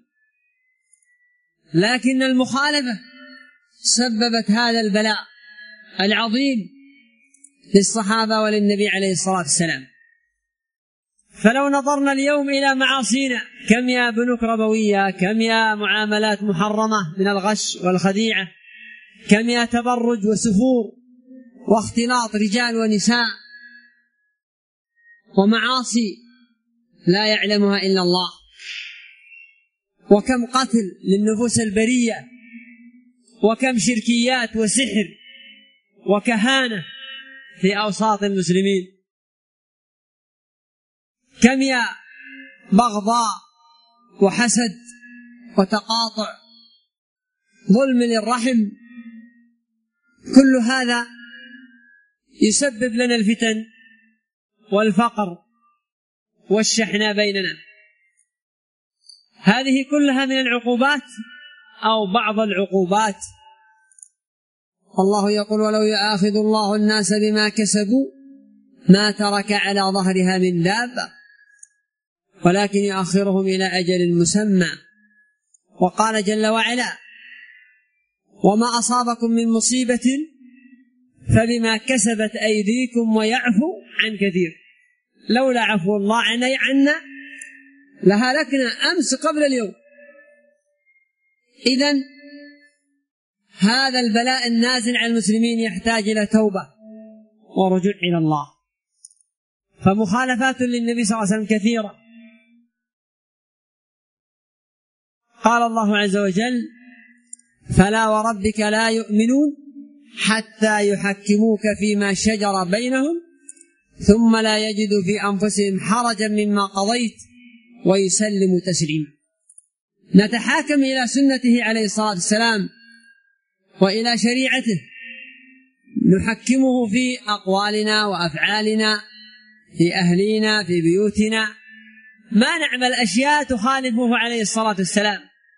لكن المخالفة سببت هذا البلاء العظيم للصحابة وللنبي عليه الصلاة والسلام. فلو نظرنا اليوم إلى معاصينا، كم يا بنوك ربوية، كم يا معاملات محرمة من الغش والخديعة، كم يا تبرج وسفور واختلاط رجال ونساء ومعاصي لا يعلمها إلا الله، وكم قتل للنفوس البرية، وكم شركيات وسحر وكهانة في أوساط المسلمين، كم يا بغضاء وحسد وتقاطع، ظلم للرحم. كل هذا يسبب لنا الفتن والفقر والشحناء بيننا. هذه كلها من العقوبات أو بعض العقوبات. الله يقول: ولو يؤاخذ الله الناس بما كسبوا ما ترك على ظهرها من دابة ولكن يؤخرهم إلى أجل مسمى. وقال جل وعلا: وما أصابكم من مصيبة فبما كسبت أيديكم ويعفو عن كثير. لولا عفو الله عنا لهلكنا أمس قبل اليوم. إذن هذا البلاء النازل على المسلمين يحتاج إلى توبة ورجوع إلى الله. فمخالفات للنبي صلى الله عليه وسلم كثيرة. قال الله عز وجل: فلا وربك لا يؤمنون حتى يحكموك فيما شجر بينهم ثم لا يجدوا في أنفسهم حرجا مما قضيت ويسلموا تسليما. نتحاكم إلى سنته عليه الصلاة والسلام وإلى شريعته، نحكمه في أقوالنا وأفعالنا، في أهلينا، في بيوتنا، ما نعمل أشياء تخالفه عليه الصلاة والسلام.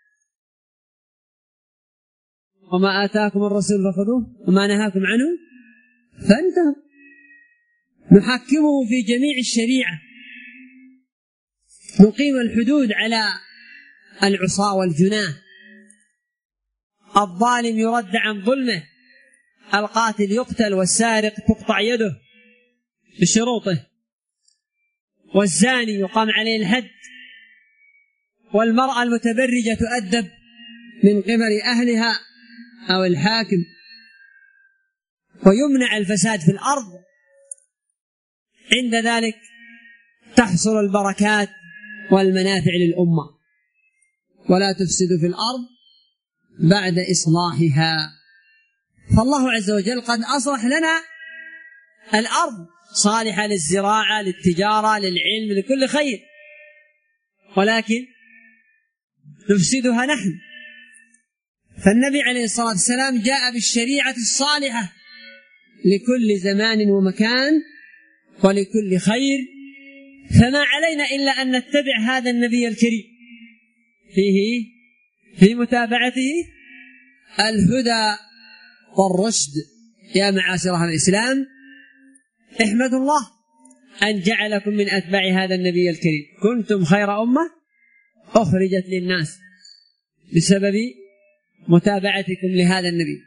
وما آتاكم الرسول فخذوه وما نهاكم عنه فانتهوا. نحكمه في جميع الشريعة، نقيم الحدود على العصاة والجناه، الظالم يرد عن ظلمه، القاتل يقتل والسارق تقطع يده بشروطه، والزاني يقام عليه الحد، والمرأة المتبرجة تؤدب من قبل أهلها أو الحاكم، ويمنع الفساد في الأرض. عند ذلك تحصل البركات والمنافع للأمة، ولا تفسد في الأرض بعد إصلاحها. فالله عز وجل قد أصلح لنا الأرض صالحة للزراعة، للتجارة، للعلم، لكل خير، ولكن نفسدها نحن. فالنبي عليه الصلاة والسلام جاء بالشريعة الصالحة لكل زمان ومكان ولكل خير، فما علينا إلا أن نتبع هذا النبي الكريم في متابعته الهدى والرشد. يا معاشر أهل الإسلام، احمدوا الله أن جعلكم من أتباع هذا النبي الكريم. كنتم خير أمة أخرجت للناس بسبب متابعتكم لهذا النبي.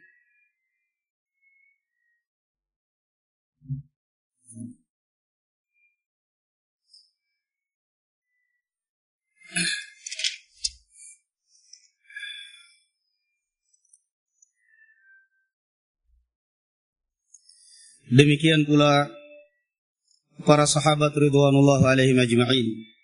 Demikian pula para sahabat ridwanullah alaihim ajma'in.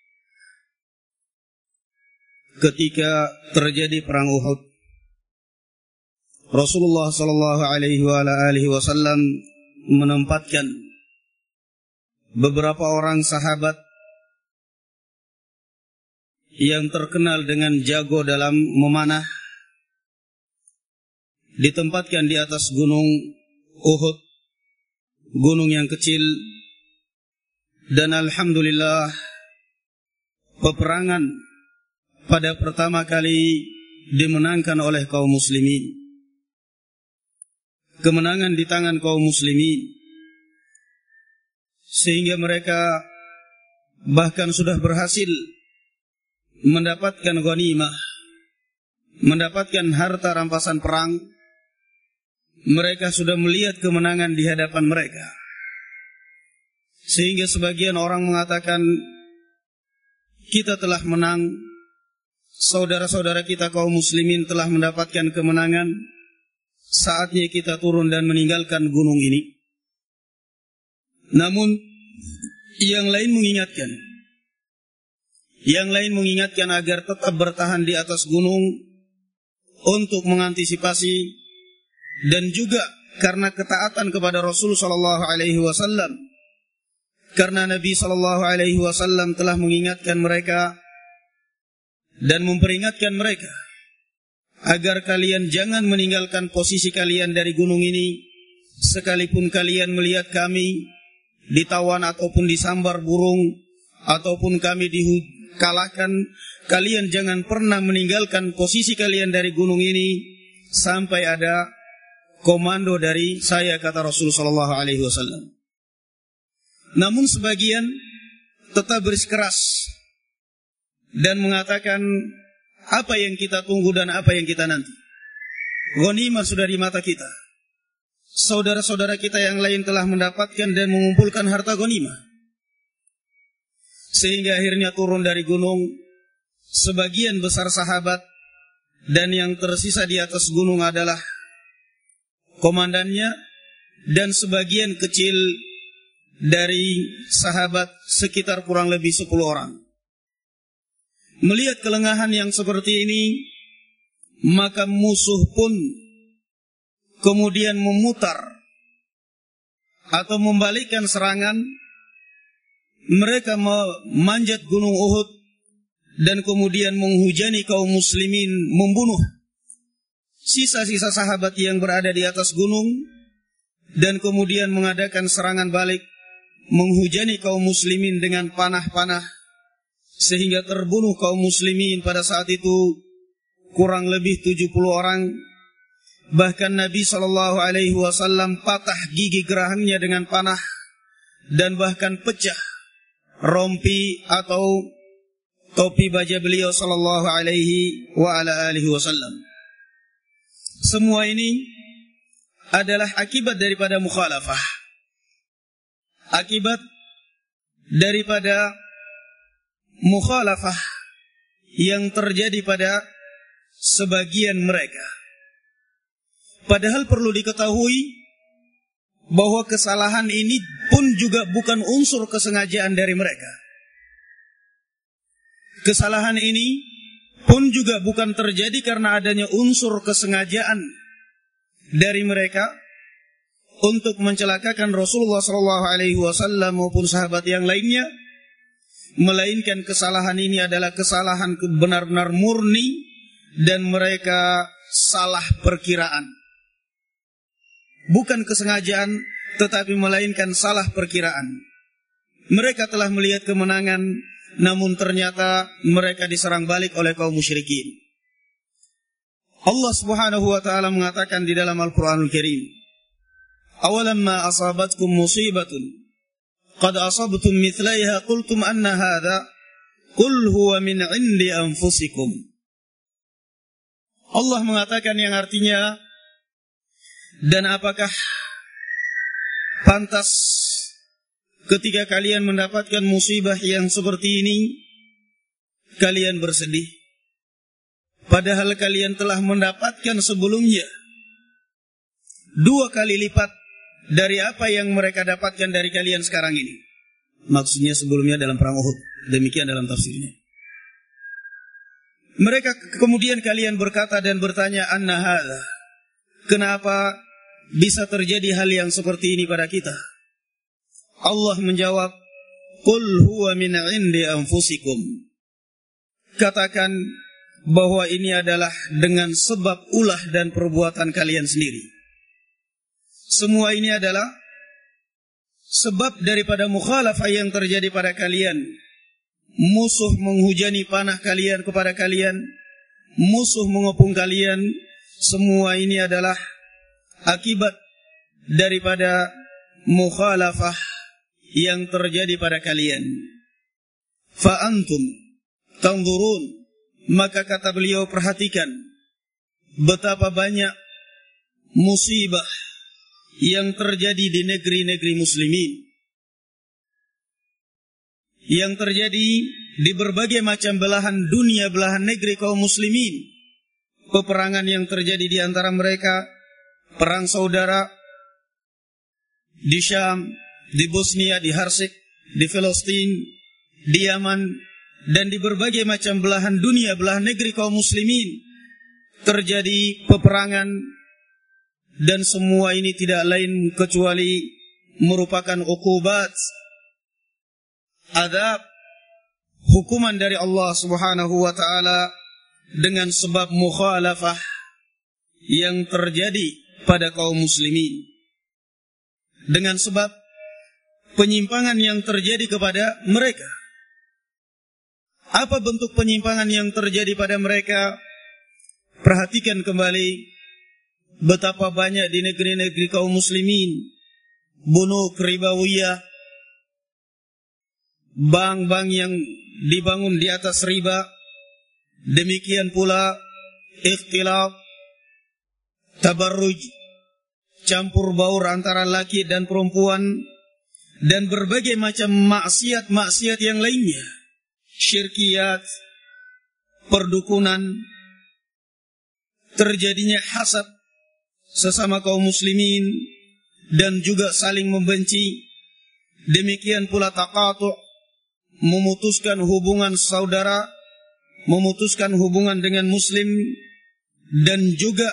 Ketika terjadi perang Uhud, Rasulullah sallallahu alaihi wasallam menempatkan beberapa orang sahabat yang terkenal dengan jago dalam memanah, ditempatkan di atas gunung Uhud, gunung yang kecil, dan alhamdulillah peperangan pada pertama kali dimenangkan oleh kaum muslimin. Kemenangan di tangan kaum muslimin, sehingga mereka bahkan sudah berhasil mendapatkan ghanimah, mendapatkan harta rampasan perang. Mereka sudah melihat kemenangan di hadapan mereka, sehingga sebagian orang mengatakan, kita telah menang, saudara-saudara kita kaum muslimin telah mendapatkan kemenangan, saatnya kita turun dan meninggalkan gunung ini. Namun yang lain mengingatkan agar tetap bertahan di atas gunung untuk mengantisipasi, dan juga karena ketaatan kepada Rasul sallallahu alaihi wasallam, karena Nabi sallallahu alaihi wasallam telah mengingatkan mereka dan memperingatkan mereka agar kalian jangan meninggalkan posisi kalian dari gunung ini, sekalipun kalian melihat kami ditawan ataupun disambar burung, ataupun kami dikalahkan, kalian jangan pernah meninggalkan posisi kalian dari gunung ini sampai ada komando dari saya, kata Rasulullah SAW. Namun sebagian tetap bersikeras dan mengatakan, apa yang kita tunggu dan apa yang kita nanti? Ghanimah sudah di mata kita. Saudara-saudara kita yang lain telah mendapatkan dan mengumpulkan harta ghanimah. Sehingga akhirnya turun dari gunung sebagian besar sahabat, dan yang tersisa di atas gunung adalah komandannya dan sebagian kecil dari sahabat, sekitar kurang lebih 10 orang. Melihat kelengahan yang seperti ini, maka musuh pun kemudian memutar atau membalikkan serangan. Mereka memanjat gunung Uhud dan kemudian menghujani kaum muslimin, membunuh sisa-sisa sahabat yang berada di atas gunung, dan kemudian mengadakan serangan balik, menghujani kaum muslimin dengan panah-panah, sehingga terbunuh kaum muslimin pada saat itu kurang lebih 70 orang. Bahkan Nabi SAW patah gigi gerahangnya dengan panah, dan bahkan pecah rompi atau topi baja beliau SAW. Semua ini adalah akibat daripada mukhalafah, akibat daripada mukhalafah yang terjadi pada sebagian mereka. Padahal perlu diketahui bahwa kesalahan ini pun juga bukan unsur kesengajaan dari mereka. Kesalahan ini pun juga bukan terjadi karena adanya unsur kesengajaan dari mereka untuk mencelakakan Rasulullah SAW maupun sahabat yang lainnya, melainkan kesalahan ini adalah kesalahan benar-benar murni dan mereka salah perkiraan. Bukan kesengajaan, tetapi melainkan salah perkiraan. Mereka telah melihat kemenangan, namun ternyata mereka diserang balik oleh kaum musyrikin. Allah Subhanahu wa taala mengatakan di dalam Al-Qur'anul Karim, "Awalamma asabatkum musibatun qad asabtum mithlaiha qultum anna hadha qul huwa min 'indi anfusikum." Allah mengatakan yang artinya, dan apakah pantas ketika kalian mendapatkan musibah yang seperti ini, kalian bersedih, padahal kalian telah mendapatkan sebelumnya 2 kali lipat dari apa yang mereka dapatkan dari kalian sekarang ini. Maksudnya sebelumnya dalam perang Uhud. Demikian dalam tafsirnya. Mereka kemudian kalian berkata dan bertanya, anna hadza, kenapa bisa terjadi hal yang seperti ini pada kita? Allah menjawab, qul huwa min 'indi anfusikum. Katakan bahwa ini adalah dengan sebab ulah dan perbuatan kalian sendiri. Semua ini adalah sebab daripada mukhalafah yang terjadi pada kalian. Musuh menghujani panah kalian kepada kalian, musuh mengepung kalian. Semua ini adalah akibat daripada mukhalafah yang terjadi pada kalian. Fa antum tanzurun, maka kata beliau, perhatikan betapa banyak musibah yang terjadi di negeri-negeri muslimin, yang terjadi di berbagai macam belahan dunia, belahan negeri kaum muslimin. Peperangan yang terjadi di antara mereka, perang saudara di Syam, di Bosnia, di Hersek, di Palestina, di Yaman, dan di berbagai macam belahan dunia, belahan negeri kaum muslimin terjadi peperangan, dan semua ini tidak lain kecuali merupakan uqubat, azab, hukuman dari Allah Subhanahu wa taala dengan sebab mukhalafah yang terjadi pada kaum muslimin. Dengan sebab penyimpangan yang terjadi kepada mereka. Apa bentuk penyimpangan yang terjadi pada mereka? Perhatikan kembali betapa banyak di negeri-negeri kaum muslimin bunuk ribawiyah, bank-bank yang dibangun di atas riba, demikian pula ikhtilaf, tabarruj, campur baur antara laki dan perempuan, dan berbagai macam maksiat-maksiat yang lainnya, syirkiyat, perdukunan, terjadinya hasad sesama kaum muslimin dan juga saling membenci. Demikian pula taqatu', memutuskan hubungan saudara, memutuskan hubungan dengan muslim, dan juga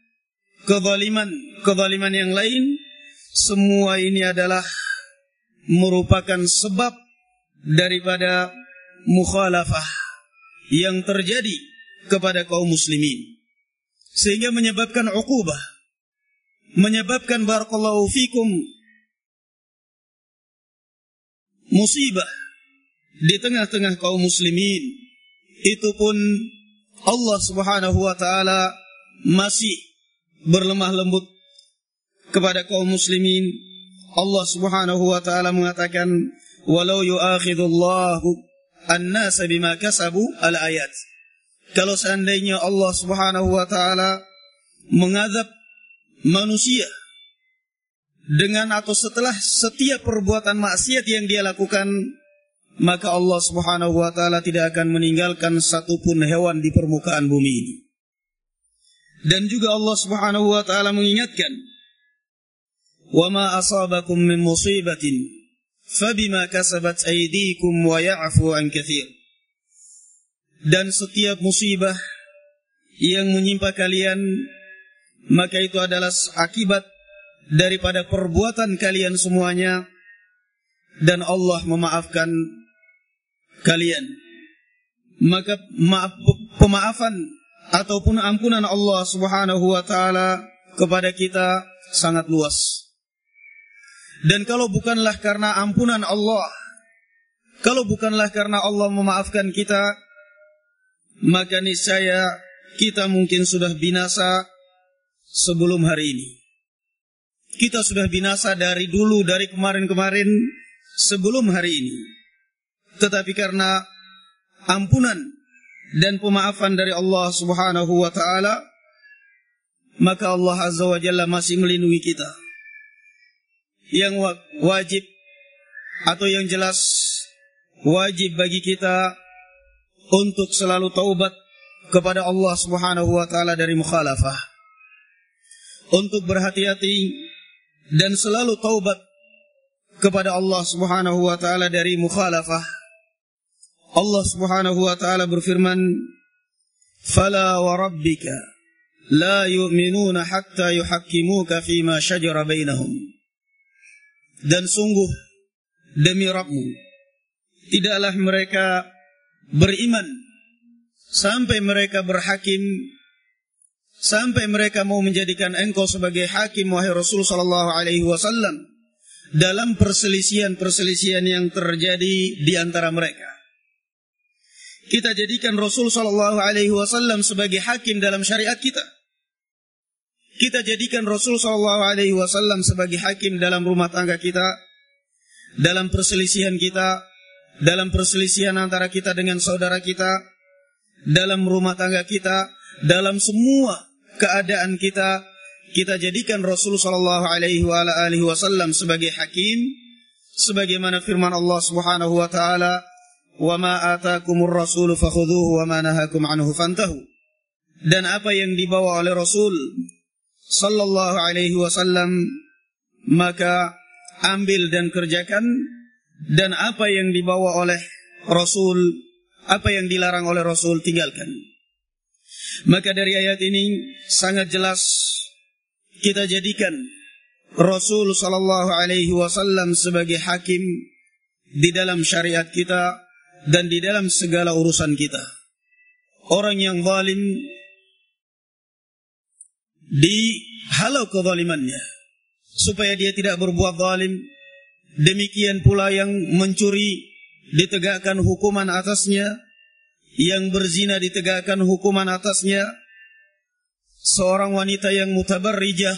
kezaliman yang lain. Semua ini adalah merupakan sebab daripada mukhalafah yang terjadi kepada kaum muslimin, sehingga menyebabkan uqubah, menyebabkan barakallahu fikum musibah di tengah-tengah kaum muslimin. Itu pun Allah Subhanahu wa taala masih berlemah lembut kepada kaum muslimin. Allah Subhanahu wa taala mengatakan, walau yu'akhidullahu an-nasa bima kasabu, al-ayat. Kalau seandainya Allah Subhanahu wa taala mengadab manusia dengan atau setelah setiap perbuatan maksiat yang dia lakukan, maka Allah Subhanahu wa taala tidak akan meninggalkan satupun hewan di permukaan bumi ini. Dan juga Allah Subhanahu wa taala mengingatkan, wa ma asabakum min musibatin fabima kasabat aydikum wa ya'fu an katsir. Dan setiap musibah yang menimpa kalian, maka itu adalah akibat daripada perbuatan kalian semuanya, dan Allah memaafkan kalian. Maka pemaafan ataupun ampunan Allah Subhanahu wa taala kepada kita sangat luas. Dan kalau bukanlah karena ampunan Allah, kalau bukanlah karena Allah memaafkan kita, maka niscaya kita mungkin sudah binasa sebelum hari ini. Kita sudah binasa dari dulu, dari kemarin-kemarin sebelum hari ini. Tetapi karena ampunan dan pemaafan dari Allah Subhanahu wa taala, maka Allah Azza wa Jalla masih melindungi kita. Yang wajib atau yang jelas wajib bagi kita untuk selalu taubat kepada Allah Subhanahu wa taala dari mukhalafah. Untuk berhati-hati dan selalu taubat kepada Allah Subhanahu wa taala dari mukhalafah. Allah Subhanahu wa taala berfirman, "Fala wa rabbika la yu'minuna hatta yuhakkimuka fima shajara bainahum." Dan sungguh demi Rabbmu, tidaklah mereka beriman sampai mereka berhakim, sampai mereka mau menjadikan engkau sebagai hakim, wahai Rasul sallallahu alaihi wasallam, dalam perselisihan-perselisihan yang terjadi di antara mereka. Kita jadikan Rasul sallallahu alaihi wasallam sebagai hakim dalam syariat kita. Kita jadikan Rasul sallallahu alaihi wasallam sebagai hakim dalam rumah tangga kita, dalam perselisihan kita, dalam perselisihan antara kita dengan saudara kita, dalam rumah tangga kita, dalam semua keadaan kita, kita jadikan Rasul sallallahu alaihi wasallam sebagai hakim, sebagaimana firman Allah Subhanahu wa taala, "Wa ma ataakumur rasulu fakhudhuhu wa ma nahakum anhu fantahu." Dan apa yang dibawa oleh Rasul sallallahu alaihi wasallam maka ambil dan kerjakan, dan apa yang dibawa oleh Rasul, apa yang dilarang oleh Rasul, tinggalkan. Maka dari ayat ini sangat jelas kita jadikan Rasul sallallahu alaihi wasallam sebagai hakim di dalam syariat kita dan di dalam segala urusan kita. Orang yang zalim dihalau kezalimannya supaya dia tidak berbuat zalim, Demikian pula yang mencuri ditegakkan hukuman atasnya, yang berzina ditegakkan hukuman atasnya. Seorang wanita yang mutabarrijah,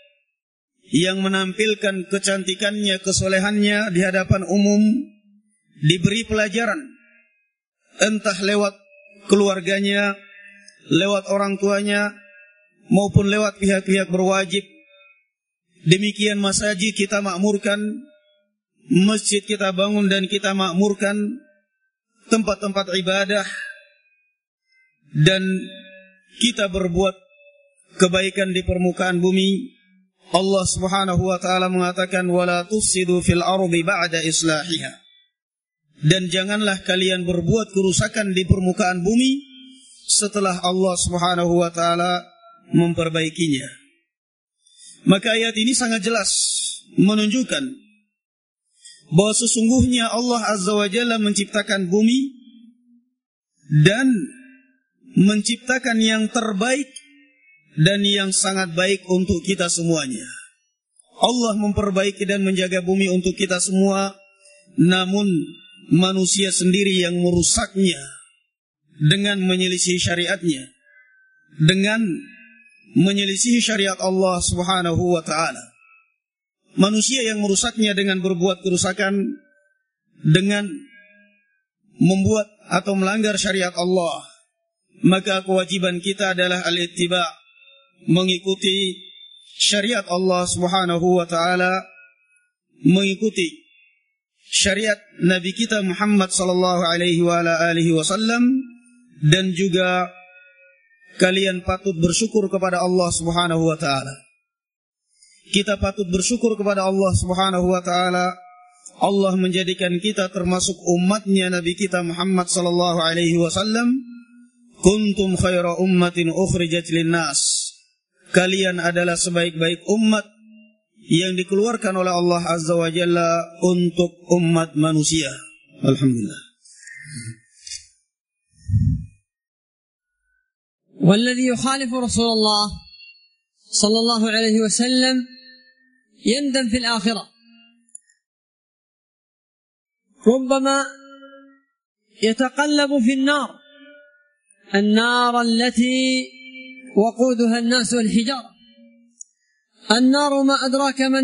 yang menampilkan kecantikannya, kesolehannya di hadapan umum, diberi pelajaran, entah lewat keluarganya, lewat orang tuanya, maupun lewat pihak-pihak berwajib. Demikian masjid kita makmurkan, masjid kita bangun dan kita makmurkan, tempat-tempat ibadah, dan kita berbuat kebaikan di permukaan bumi. Allah Subhanahu wa taala mengatakan wala tufsidu fil ardi ba'da islahiha. Dan janganlah kalian berbuat kerusakan di permukaan bumi setelah Allah Subhanahu wa taala memperbaikinya. Maka ayat ini sangat jelas menunjukkan bahwa sesungguhnya Allah Azza wa Jalla menciptakan bumi dan menciptakan yang terbaik dan yang sangat baik untuk kita semuanya. Allah memperbaiki dan menjaga bumi untuk kita semua, namun manusia sendiri yang merusaknya dengan menyelisih syariatnya, dengan menyelisih syariat Allah Subhanahu wa ta'ala. Manusia yang merusaknya dengan berbuat kerusakan, dengan membuat atau melanggar syariat Allah. Maka kewajiban kita adalah al-ittiba', mengikuti syariat Allah Subhanahu wa ta'ala, mengikuti syariat Nabi kita Muhammad sallallahu alaihi wasallam, dan juga kalian patut bersyukur kepada Allah Subhanahu wa ta'ala. Kita patut bersyukur kepada Allah Subhanahu wa ta'ala. Allah menjadikan kita termasuk umatnya Nabi kita Muhammad sallallahu alaihi wasallam. Kuntum khaira ummatin ukhrijat linnas. Kalian adalah sebaik-baik umat yang dikeluarkan oleh Allah Azza wa Jalla untuk umat manusia. Alhamdulillah. والذي يخالف رسول الله صلى الله عليه وسلم يندم في الآخرة، ربما يتقلب في النار التي وقودها الناس والحجارة. النار ما أدراك ما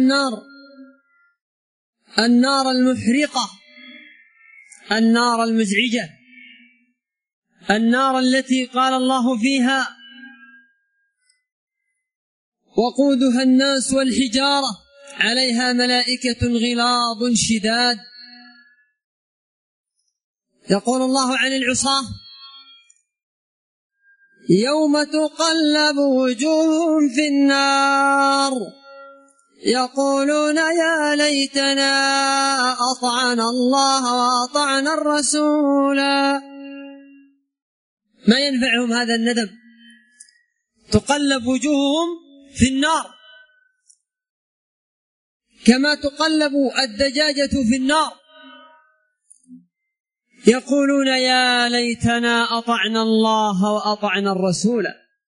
النار المحرقة، النار المزعجة، النار التي قال الله فيها وقودها الناس والحجارة عليها ملائكة غلاظ شداد. يقول الله عن العصاة يوم تقلب وجوههم في النار يقولون يا ليتنا أطعنا الله وأطعنا الرسول. ما ينفعهم هذا الندم. تقلب وجوههم في النار كما تقلب الدجاجة في النار، يقولون يا ليتنا أطعنا الله وأطعنا الرسول.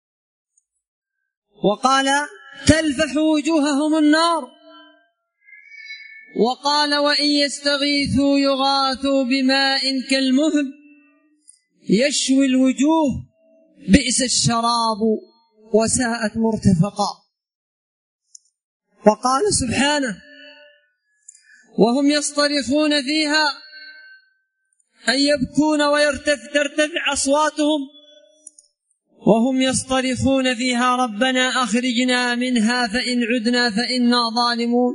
وقال تلفح وجوههم النار، وقال وإن يستغيثوا يغاثوا بماء كالمهل يشوي الوجوه بئس الشراب وساءت مرتفقا. وقال سبحانه وهم يصطرخون فيها أن يبكون وترتفع أصواتهم وهم يصطرخون فيها ربنا أخرجنا منها فإن عدنا فإنا ظالمون.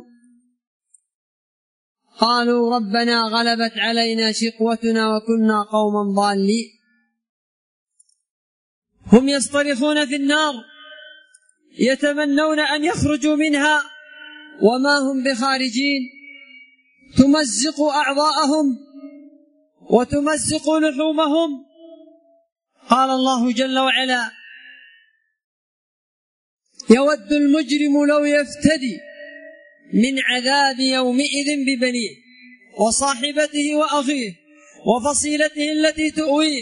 قالوا ربنا غلبت علينا شقوتنا وكنا قوما ضالين. هم يصطرخون في النار يتمنون أن يخرجوا منها وما هم بخارجين، تمزق أعضاءهم وتمزق لحومهم. قال الله جل وعلا يود المجرم لو يفتدي من عذاب يومئذ ببنيه وصاحبته وأخيه وفصيلته التي تؤويه.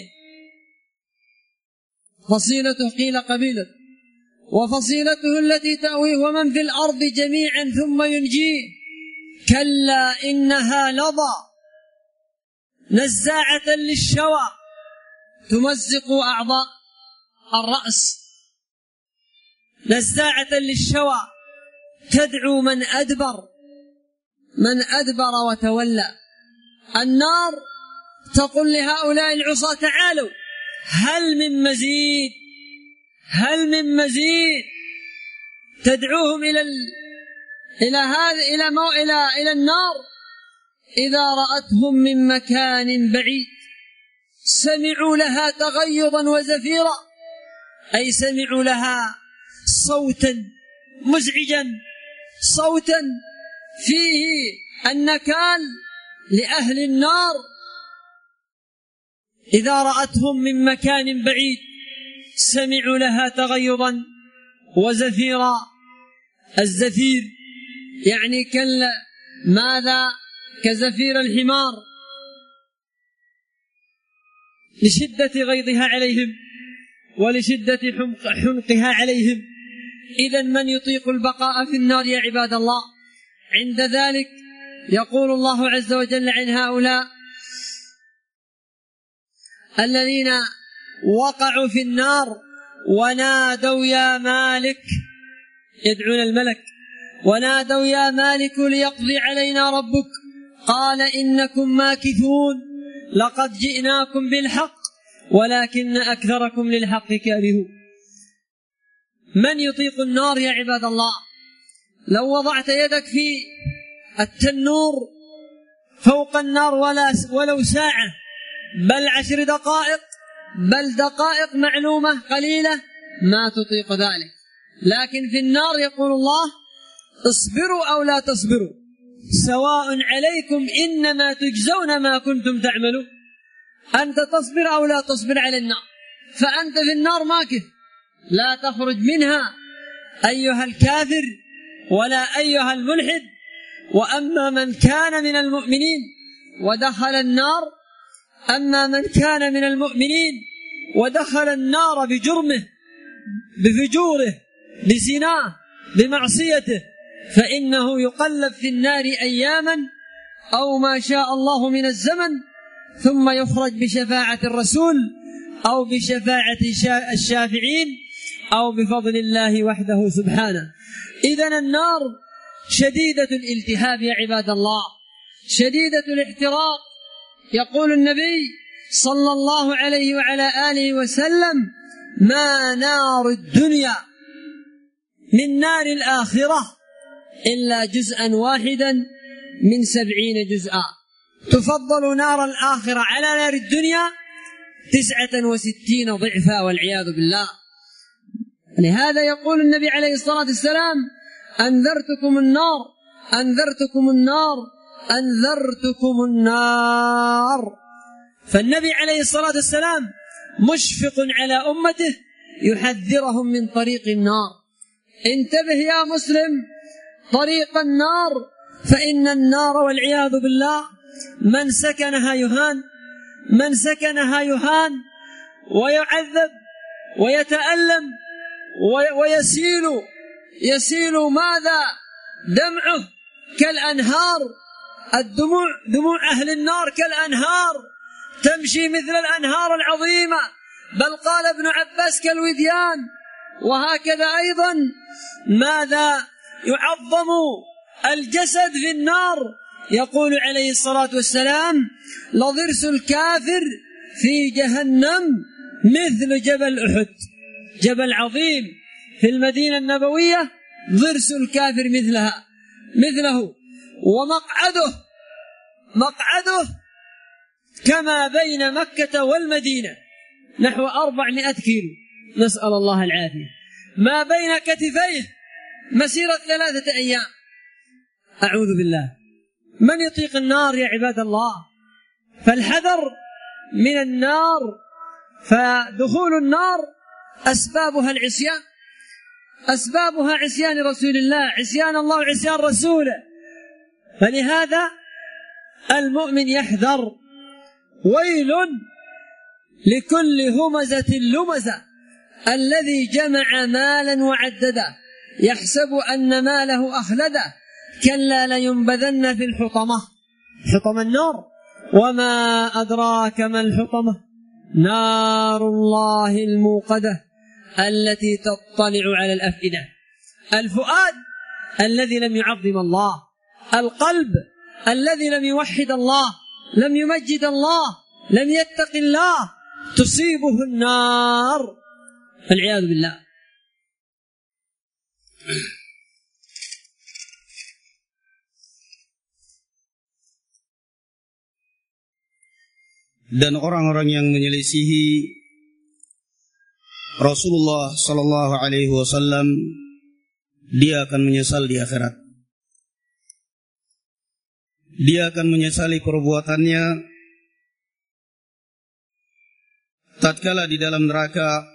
فصيلته قيل قبيلة، وفصيلته التي تأويه ومن في الأرض جميعا ثم ينجيه كلا إنها لظى نزاعة للشوى تمزق أعضاء الرأس، نزاعة للشوى تدعو من أدبر وتولى. النار تقول لهؤلاء العصاة تعالوا هل من مزيد، هل من مزيد، تدعوهم إلى النار. إذا رأتهم من مكان بعيد سمعوا لها تغيظا وزفيرا، أي سمعوا لها صوتا مزعجا، صوتا فيه النكال لأهل النار. إذا رأتهم من مكان بعيد سمعوا لها تغيظا وزفيرا. الزفير يعني ماذا؟ كزفير الحمار لشدة غيظها عليهم ولشدة حنقها عليهم. إذن من يطيق البقاء في النار يا عباد الله؟ عند ذلك يقول الله عز وجل عن هؤلاء الذين وقعوا في النار ونادوا يا مالك، يدعون الملك، ونادوا يا مالك ليقضي علينا ربك قال إنكم ماكثون لقد جئناكم بالحق ولكن أكثركم للحق كارهون. من يطيق النار يا عباد الله؟ لو وضعت يدك في التنور فوق النار ولو ساعة بل 10 دقائق بل دقائق معلومة قليلة ما تطيق ذلك. لكن في النار يقول الله اصبروا أو لا تصبروا سواء عليكم إنما تجزون ما كنتم تعملون. أنت تصبر أو لا تصبر على النار، فأنت في النار ماكث لا تخرج منها أيها الكافر ولا أيها الملحد. وأما من كان من المؤمنين ودخل النار، أما من كان من المؤمنين ودخل النار بجرمه بفجوره بزناه بمعصيته فإنه يقلب في النار أياما أو ما شاء الله من الزمن ثم يخرج بشفاعة الرسول أو بشفاعة الشافعين أو بفضل الله وحده سبحانه. إذن النار شديدة الالتهاب يا عباد الله، شديدة الاحتراق. يقول النبي صلى الله عليه وعلى آله وسلم ما نار الدنيا من نار الآخرة إلا جزءا واحدا من 70 جزءا. تفضل نار الآخرة على نار الدنيا 69 ضعفا والعياذ بالله. لهذا يقول النبي عليه الصلاة والسلام أنذرتكم النار أنذرتكم النار أنذرتكم النار. فالنبي عليه الصلاة والسلام مشفق على أمته يحذرهم من طريق النار. انتبه يا مسلم، طريق النار، فإن النار والعياذ بالله من سكنها يهان ويعذب ويتألم ويسيل ماذا؟ دمعه كالأنهار. دموع أهل النار كالأنهار تمشي مثل الأنهار العظيمة، بل قال ابن عباس كالوديان. وهكذا أيضا ماذا؟ يعظم الجسد في النار. يقول عليه الصلاة والسلام لضرس الكافر في جهنم مثل جبل أحد، جبل عظيم في المدينة النبوية، ضرس الكافر مثله. ومقعده كما بين مكة والمدينة نحو 400 كيلو، نسأل الله العافية، ما بين كتفيه مسيرة 3 أيام. أعوذ بالله. من يطيق النار يا عباد الله؟ فالحذر من النار. فدخول النار أسبابها العصيان، أسبابها عصيان رسول الله، عصيان الله وعصيان رسوله. فلهذا المؤمن يحذر. ويل لكل همزة لمزة الذي جمع مالا وعدده يحسب أن ماله أخلده كلا لينبذن في الحطمة حطم النار وما أدراك ما الحطمة نار الله الموقدة التي تطلع على الأفئدة. الفؤاد الذي لم يعظم الله، القلب الذي لم يوحد الله، لم يمجد الله، لم يتق الله، تصيبه النار والعياذ بالله. Dan orang-orang yang menyelisihi Rasulullah sallallahu alaihi wasallam, dia akan menyesal di akhirat. Dia akan menyesali perbuatannya tatkala di dalam neraka,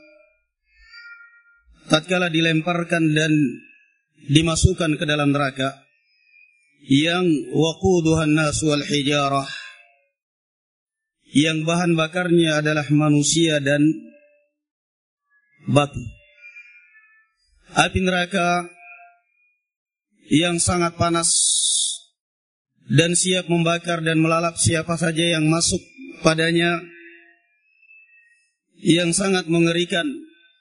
tatkala dilemparkan dan dimasukkan ke dalam neraka yang waquduhan nas wal hijarah, yang bahan bakarnya adalah manusia dan batu. Api neraka yang sangat panas dan siap membakar dan melalap siapa saja yang masuk padanya, yang sangat mengerikan,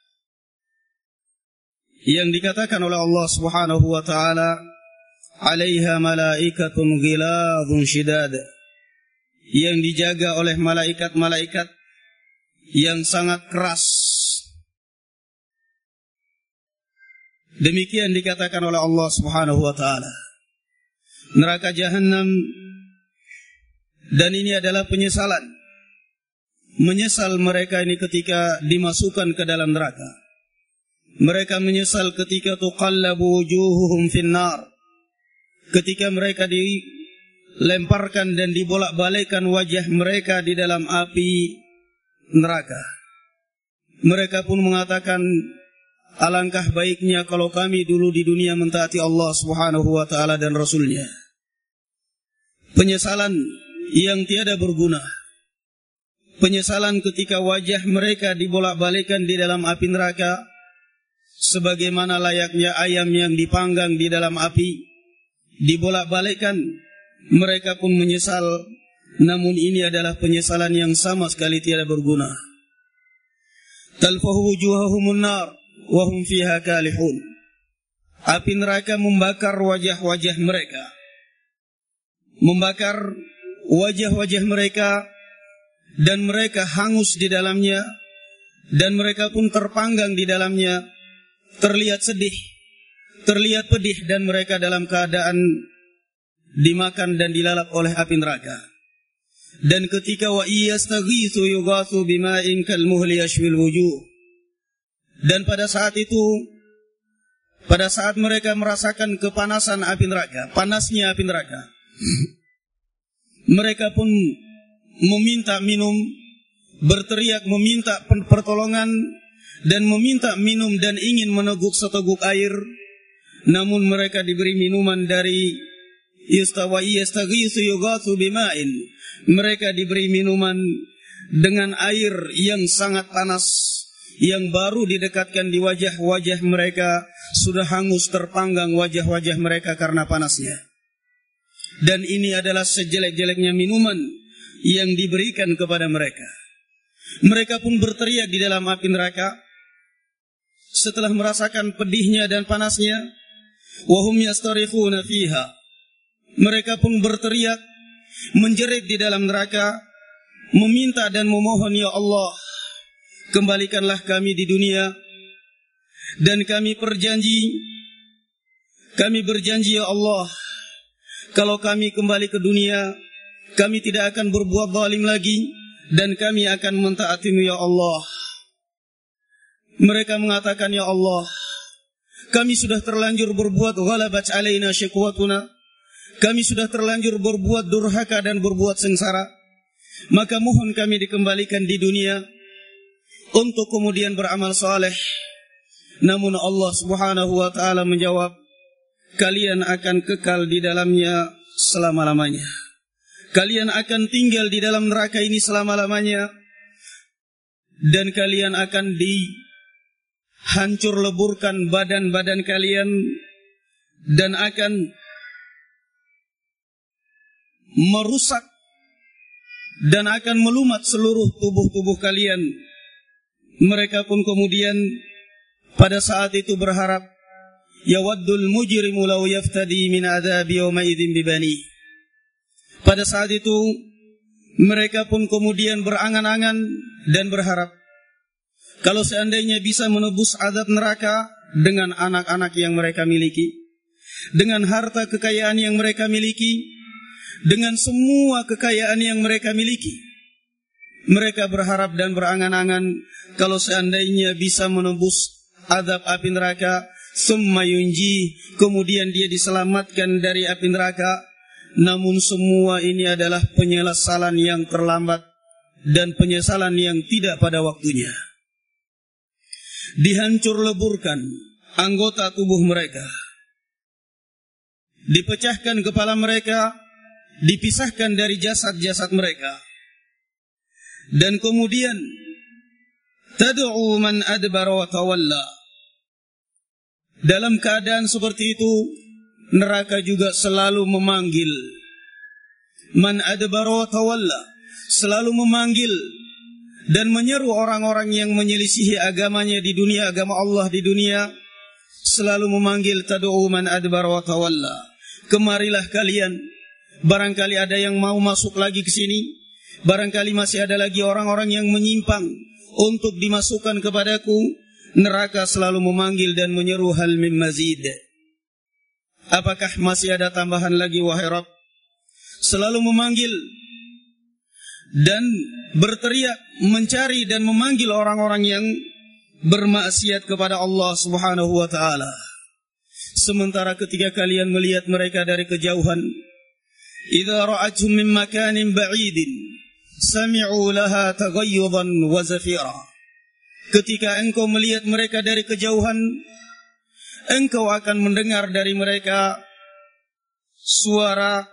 yang dikatakan oleh Allah Subhanahu wa taala, "'alaiha malaikatun ghiladun shidad", yang dijaga oleh malaikat-malaikat yang sangat keras. Demikian dikatakan oleh Allah Subhanahu wa taala. Neraka Jahannam, dan ini adalah penyesalan. Menyesal mereka ini ketika dimasukkan ke dalam neraka. Mereka menyesal ketika tuqallabu wujuhuhum finnar, ketika mereka dilemparkan dan dibolak-balikkan wajah mereka di dalam api neraka. Mereka pun mengatakan, alangkah baiknya kalau kami dulu di dunia mentaati Allah Subhanahu wa taala dan Rasulnya. Penyesalan yang tiada berguna. Penyesalan ketika wajah mereka dibolak-balikkan di dalam api neraka, sebagaimana layaknya ayam yang dipanggang di dalam api, dibolak-balikkan. Mereka pun menyesal, namun ini adalah penyesalan yang sama sekali tiada berguna. Talfahu wujuhahumun nar wa hum fiha kalihun. Api neraka membakar wajah-wajah mereka, membakar wajah-wajah mereka, dan mereka hangus di dalamnya, dan mereka pun terpanggang di dalamnya, terlihat sedih, terlihat pedih, dan mereka dalam keadaan dimakan dan dilalap oleh api neraka. Dan ketika wa iyastaghitsu yughatsu bima'in kalmuhli yashwil wujuh, dan pada saat itu, pada saat mereka merasakan kepanasan api neraka, panasnya api neraka, mereka pun meminta minum, berteriak meminta pertolongan, dan meminta minum dan ingin meneguk seteguk air. Namun mereka diberi minuman dari yastaghitsu yughatsu bima'in. Mereka diberi minuman dengan air yang sangat panas, yang baru didekatkan di wajah-wajah mereka, sudah hangus terpanggang wajah-wajah mereka karena panasnya. Dan ini adalah sejelek-jeleknya minuman yang diberikan kepada mereka. Mereka pun berteriak di dalam api neraka setelah merasakan pedihnya dan panasnya. Wahum yastarikhuna fiha. Mereka pun berteriak, menjerit di dalam neraka, meminta dan memohon, ya Allah, kembalikanlah kami di dunia, dan kami berjanji ya Allah, kalau kami kembali ke dunia, kami tidak akan berbuat zalim lagi, dan kami akan mentaati-Mu ya Allah. Mereka mengatakan, ya Allah, kami sudah terlanjur berbuat ghalabat alaina syiqwatuna, kami sudah terlanjur berbuat durhaka dan berbuat sengsara, maka mohon kami dikembalikan di dunia untuk kemudian beramal saleh. Namun Allah Subhanahu wa taala menjawab, kalian akan kekal di dalamnya selama-lamanya. Kalian akan tinggal di dalam neraka ini selama-lamanya, dan kalian akan dihancur leburkan badan-badan kalian, dan akan merusak dan akan melumat seluruh tubuh-tubuh kalian. Mereka pun kemudian pada saat itu berharap, yawaddul mujrimu law yaftadi min adzabi yawma idzin bibani. Pada saat itu mereka pun kemudian berangan-angan dan berharap, kalau seandainya bisa menebus azab neraka dengan anak-anak yang mereka miliki, dengan harta kekayaan yang mereka miliki, dengan semua kekayaan yang mereka miliki. Mereka berharap dan berangan-angan kalau seandainya bisa menembus azab api neraka, summa yunji, kemudian dia diselamatkan dari api neraka. Namun semua ini adalah penyesalan yang terlambat dan penyesalan yang tidak pada waktunya. Dihancur leburkan anggota tubuh mereka, dipecahkan kepala mereka, dipisahkan dari jasad-jasad mereka, dan kemudian tad'u man adbara wa tawalla. Dalam keadaan seperti itu, neraka juga selalu memanggil man adbara wa tawalla, selalu memanggil dan menyeru orang-orang yang menyelisihi agamanya di dunia, agama Allah di dunia, selalu memanggil tad'u man adbara wa tawalla. Kemarilah kalian, barangkali ada yang mau masuk lagi ke sini, barangkali masih ada lagi orang-orang yang menyimpang untuk dimasukkan kepadaku. Neraka selalu memanggil dan menyeru, hal min mazid. Apakah masih ada tambahan lagi wahai Rabb? Selalu memanggil dan berteriak, mencari dan memanggil orang-orang yang bermaksiat kepada Allah Subhanahu wa ta'ala. Sementara ketika kalian melihat mereka dari kejauhan, idza ra'atuhum min makanin ba'idin sami'u laha taghayyudan wa zafira. Ketika engkau melihat mereka dari kejauhan, engkau akan mendengar dari mereka suara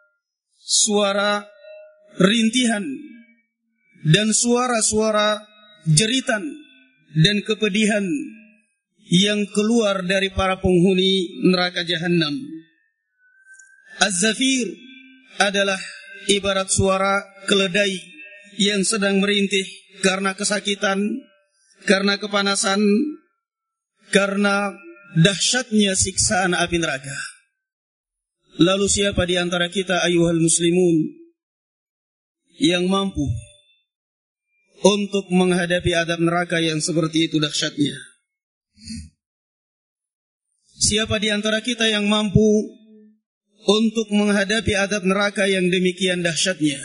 rintihan dan suara-suara jeritan dan kepedihan yang keluar dari para penghuni neraka Jahannam. Az-zafir adalah ibarat suara keledai yang sedang merintih karena kesakitan, karena kepanasan, karena dahsyatnya siksaan api neraka. Lalu siapa di antara kita ayuhal muslimun yang mampu untuk menghadapi adab neraka yang seperti itu dahsyatnya? Siapa di antara kita yang mampu untuk menghadapi adab neraka yang demikian dahsyatnya?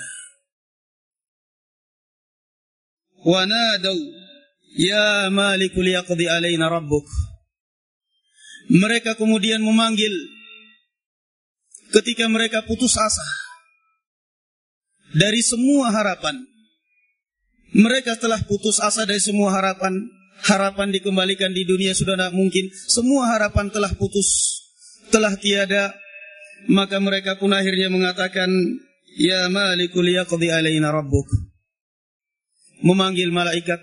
Wa nadaw ya malikul yaqdi alaina rabbuk. Mereka kemudian memanggil ketika mereka putus asa dari semua harapan. Mereka telah putus asa dari semua harapan. Harapan dikembalikan di dunia sudah tidak mungkin. Semua harapan telah putus, telah tiada. Maka mereka pun akhirnya mengatakan, ya malikul yaqdi alaina rabbuk. Memanggil malaikat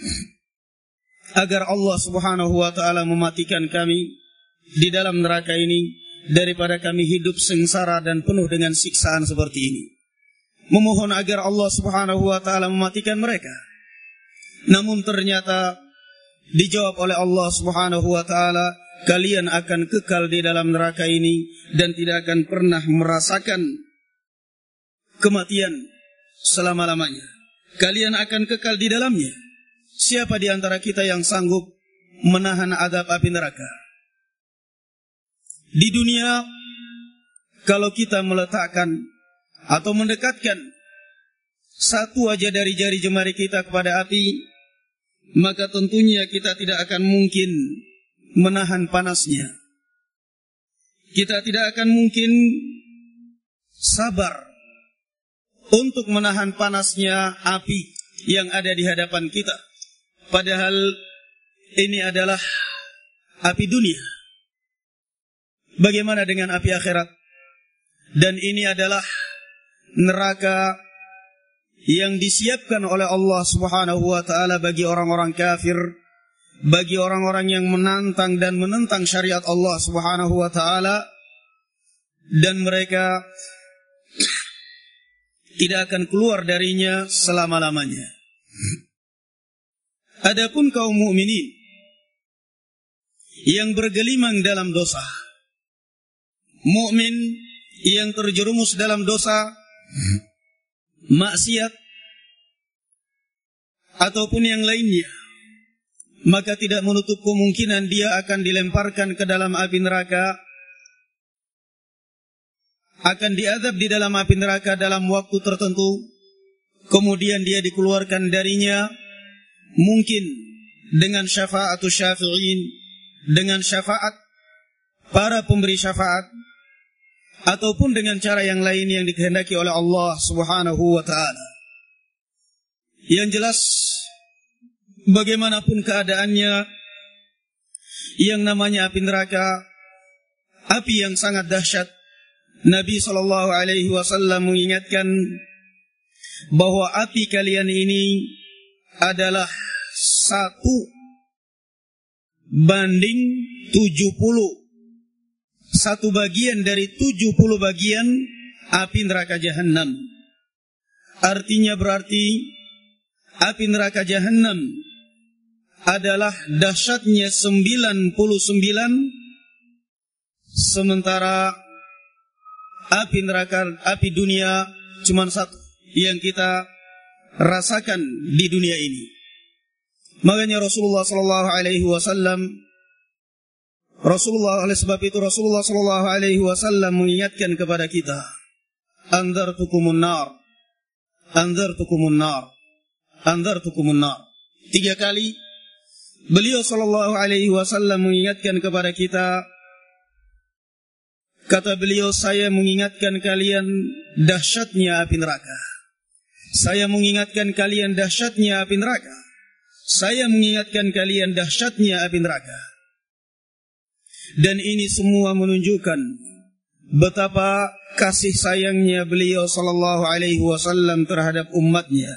agar Allah Subhanahu wa ta'ala mematikan kami di dalam neraka ini, daripada kami hidup sengsara dan penuh dengan siksaan seperti ini. Memohon agar Allah Subhanahu wa ta'ala mematikan mereka. Namun ternyata dijawab oleh Allah Subhanahu wa ta'ala, kalian akan kekal di dalam neraka ini dan tidak akan pernah merasakan kematian selama-lamanya. Kalian akan kekal di dalamnya. Siapa di antara kita yang sanggup menahan azab api neraka? Di dunia, kalau kita meletakkan atau mendekatkan satu aja dari jari jemari kita kepada api, maka tentunya kita tidak akan mungkin menahan panasnya. Kita tidak akan mungkin sabar untuk menahan panasnya api yang ada di hadapan kita. Padahal ini adalah api dunia. Bagaimana dengan api akhirat? Dan ini adalah neraka yang disiapkan oleh Allah Subhanahu wa ta'ala bagi orang-orang kafir, bagi orang-orang yang menantang dan menentang syariat Allah Subhanahu wa ta'ala, dan mereka tidak akan keluar darinya selama-lamanya. Adapun kaum mukminin yang bergelimang dalam dosa, mukmin yang terjerumus dalam dosa, maksiat ataupun yang lainnya, maka tidak menutup kemungkinan dia akan dilemparkan ke dalam api neraka, akan diazab di dalam api neraka dalam waktu tertentu, kemudian dia dikeluarkan darinya, mungkin dengan syafa'atus syafi'in, dengan syafaat para pemberi syafaat, ataupun dengan cara yang lain yang dikehendaki oleh Allah Subhanahu wa ta'ala. Yang jelas, bagaimanapun keadaannya, yang namanya api neraka, api yang sangat dahsyat, Nabi SAW mengingatkan bahwa api kalian ini adalah 1/70, satu bagian dari 70 bagian api neraka Jahannam. Artinya berarti api neraka Jahannam adalah dahsyatnya 99, sementara api dunia cuma satu yang kita rasakan di dunia ini. Makanya Rasulullah oleh sebab itu Rasulullah sallallahu alaihi wasallam mengingatkan kepada kita, anzartukumun nar, anzartukumun nar, anzartukumun nar. 3 kali beliau sallallahu alaihi wasallam mengingatkan kepada kita. Kata beliau, saya mengingatkan kalian dahsyatnya api neraka. Saya mengingatkan kalian dahsyatnya api neraka. Saya mengingatkan kalian dahsyatnya api neraka. Dan ini semua menunjukkan betapa kasih sayangnya beliau sallallahu alaihi wasallam terhadap umatnya.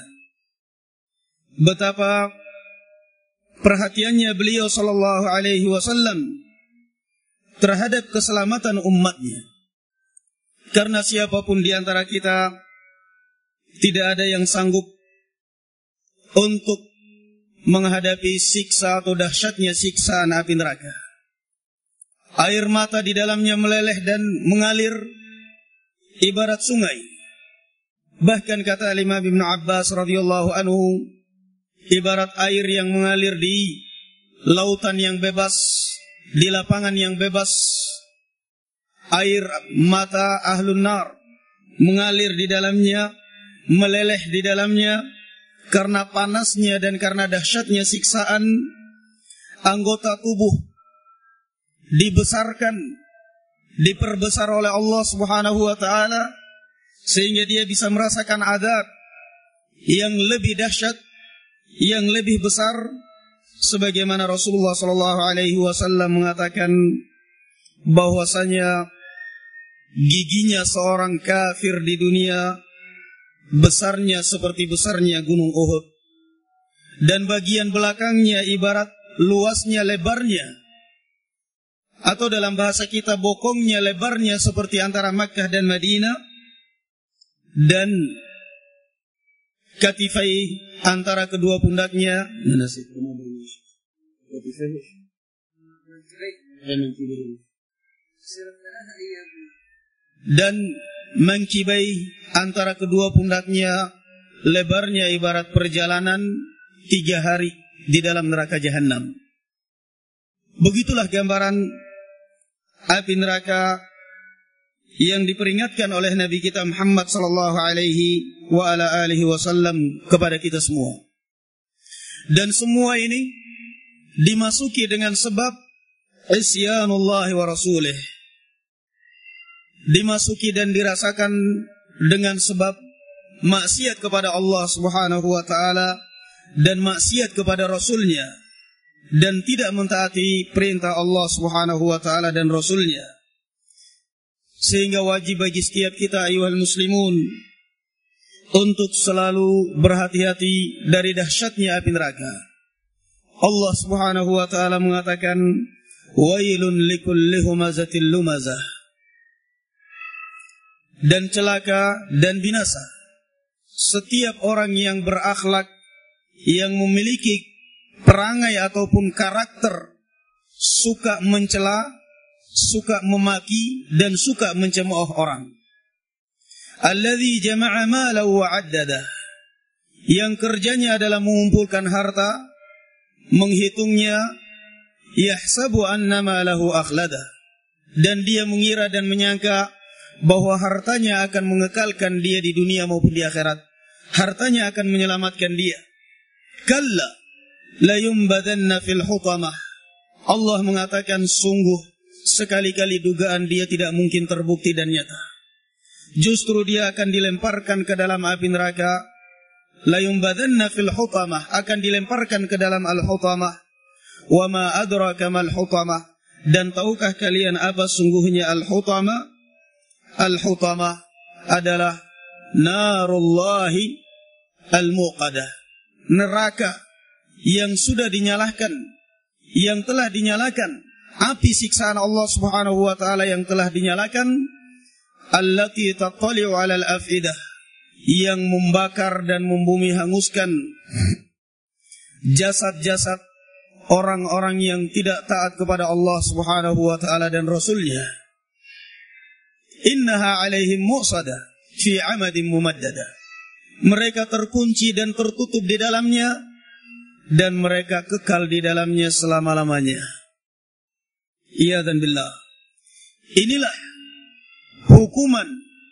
Betapa perhatiannya beliau sallallahu alaihi wasallam terhadap keselamatan umatnya. Karena siapapun di antara kita tidak ada yang sanggup untuk menghadapi siksa atau dahsyatnya siksaan api neraka. Air mata di dalamnya meleleh dan mengalir ibarat sungai. Bahkan kata Imam Ibn Abbas radhiyallahu anhu, ibarat air yang mengalir di lautan yang bebas, di lapangan yang bebas. Air mata ahlun nar mengalir di dalamnya, meleleh di dalamnya, karena panasnya dan karena dahsyatnya siksaan. Anggota tubuh dibesarkan, diperbesar oleh Allah Subhanahu wa ta'ala, sehingga dia bisa merasakan azab yang lebih dahsyat, yang lebih besar, sebagaimana Rasulullah SAW mengatakan bahwasanya giginya seorang kafir di dunia besarnya seperti besarnya gunung Uhud, dan bagian belakangnya ibarat luasnya lebarnya, atau dalam bahasa kita bokongnya lebarnya seperti antara Makkah dan Madinah, dan katifai antara kedua pundaknya dan mangkibai antara kedua pundaknya lebarnya ibarat perjalanan 3 hari di dalam neraka Jahannam. Begitulah gambaran api neraka yang diperingatkan oleh Nabi kita Muhammad sallallahu alaihi wa ala alihi wasallam kepada kita semua. Dan semua ini dimasuki dengan sebab isyanullah wa rasulih. Dimasuki dan dirasakan dengan sebab maksiat kepada Allah Subhanahu wa ta'ala dan maksiat kepada Rasulnya, dan tidak mentaati perintah Allah Subhanahu wa ta'ala dan Rasulnya. Sehingga wajib bagi setiap kita ayyuhal muslimun untuk selalu berhati-hati dari dahsyatnya api neraka. Allah Subhanahu wa ta'ala mengatakan, wailun likulli humazatil lumazah, dan celaka dan binasa setiap orang yang berakhlak, yang memiliki perangai ataupun karakter suka mencela, suka memaki, dan suka mencemooh orang. Alladzi jama'a malahu wa 'addada, yang kerjanya adalah mengumpulkan harta, menghitungnya, yahsabu anna malahu akhlada, dan dia mengira dan menyangka bahwa hartanya akan mengekalkan dia di dunia maupun di akhirat. Hartanya akan menyelamatkan dia. Kalla la yumbadanna fil hutamah. Allah mengatakan sungguh sekali-kali dugaan dia tidak mungkin terbukti dan nyata. Justru dia akan dilemparkan ke dalam api neraka. La yumbadanna fil hutamah, akan dilemparkan ke dalam al-hutamah. Wa ma adraka mal hutamah, dan tahukah kalian apa sungguhnya al-hutamah? Al-hutamah adalah narullahi al-muqadah, neraka yang sudah dinyalakan, yang telah dinyalakan, api siksaan Allah Subhanahu wa taala yang telah dinyalakan, allati tattali'u 'alal afidah, yang membakar dan membumi hanguskan jasad-jasad orang-orang yang tidak taat kepada Allah Subhanahu wa taala dan Rasulnya. Innaha 'alaihim mu'sada fi 'amadin mumaddada. Mereka terkunci dan tertutup di dalamnya, dan mereka kekal di dalamnya selama-lamanya. Iyadzan billah. Inilah hukuman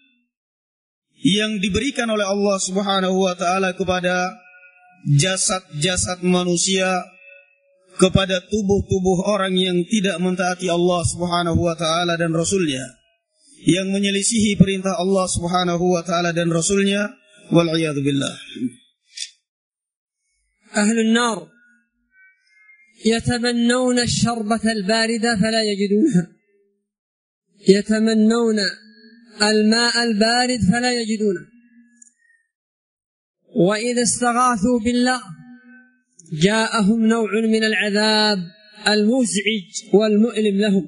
yang diberikan oleh Allah Subhanahu wa taala kepada jasad-jasad manusia, kepada tubuh-tubuh orang yang tidak mentaati Allah Subhanahu wa taala dan Rasulnya, yang menyelisihi perintah Allah Subhanahu wa taala dan Rasulnya, wal iyadu billah. Ahlun nar yatamannawna ash-sharbata al-barida fala yajidunha, yatamannawna al-ma'a al-barid fala yajidunha, wa idha istaghathu billah ja'ahum naw'un min al-'adhab al-muz'ij wal-mu'lim lahum.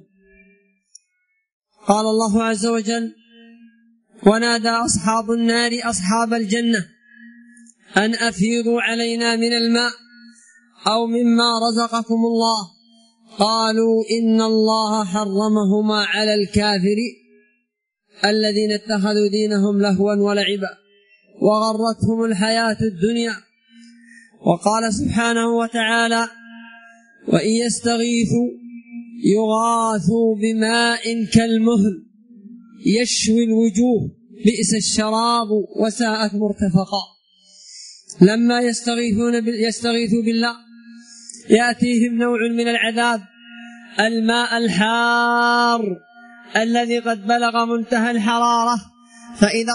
قال الله عز وجل: ونادى أصحاب النار أصحاب الجنة أن أفيضوا علينا من الماء أو مما رزقكم الله قالوا إن الله حرمهما على الكافرين الذين اتخذوا دينهم لهوا ولعبا وغرتهم الحياة الدنيا. وقال سبحانه وتعالى: وإن يستغيثوا يغاثوا بماء كالمهل يشوي الوجوه بئس الشراب وساءت مرتفقا. لما يستغيثوا بالله يأتيهم نوع من العذاب، الماء الحار الذي قد بلغ منتهى الحرارة، فإذا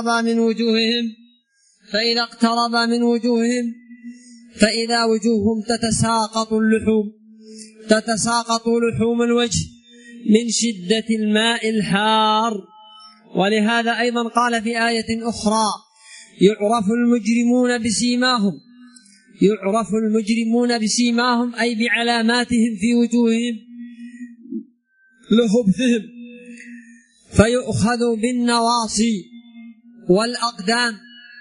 اقترب من وجوههم فإذا وجوههم تتساقط لحوم الوجه من شدة الماء الحار. ولهذا أيضا قال في آية أخرى: يعرف المجرمون بسيماهم أي بعلاماتهم في وجوههم لخبثهم، فيؤخذ بالنواصي والأقدام.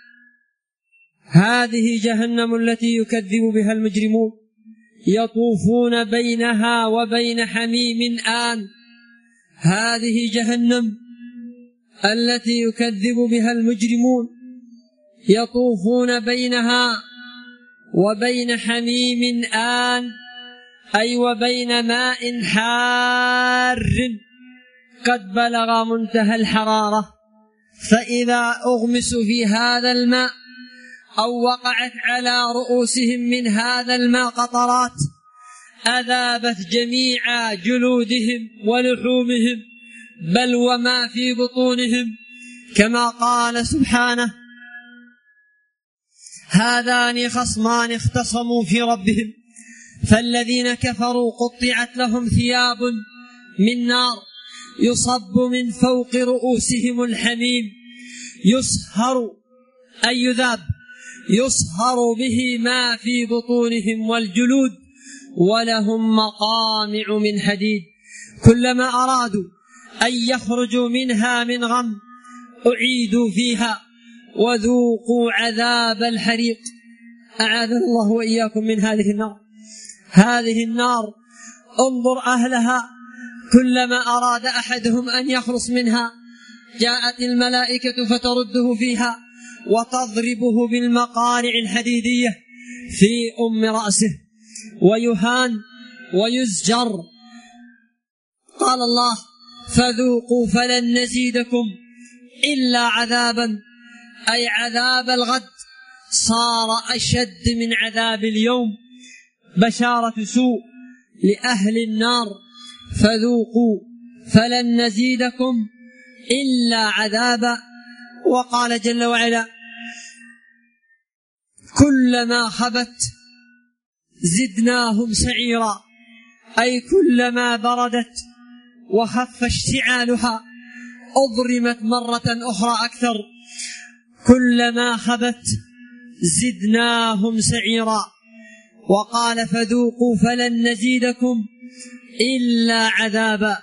هذه جهنم التي يكذب بها المجرمون، يطوفون بينها وبين حميم آن. هذه جهنم التي يكذب بها المجرمون، يطوفون بينها وبين حميم آن، أي وبين ماء حار قد بلغ منتهى الحرارة، فإذا أغمسوا في هذا الماء أو وقعت على رؤوسهم من هذا الماء قطرات أذابت جميع جلودهم ولحومهم بل وما في بطونهم، كما قال سبحانه: هذان خصمان اختصموا في ربهم فالذين كفروا قطعت لهم ثياب من نار يصب من فوق رؤوسهم الحميم يصهر به ما في بطونهم والجلود ولهم مقامع من حديد كلما أرادوا أن يخرجوا منها من غم أعيدوا فيها وذوقوا عذاب الحريق. أعاذنا الله وإياكم من هذه النار. هذه النار انظر أهلها كلما أراد أحدهم أن يخلص منها جاءت الملائكة فترده فيها وتضربه بالمقارع الحديدية في رأسه ويهان ويزجر. قال الله: فذوقوا فلن نزيدكم إلا عذابا، أي عذاب الغد صار أشد من عذاب اليوم، بشارة سوء لأهل النار. فذوقوا فلن نزيدكم إلا عذابا. وقال جل وعلا: كلما خبت زدناهم سعيرا، أي كلما بردت وخف اشتعالها أضرمت مرة أخرى أكثر. كلما خبت زدناهم سعيرا. وقال: فذوقوا فلن نزيدكم إلا عذابا.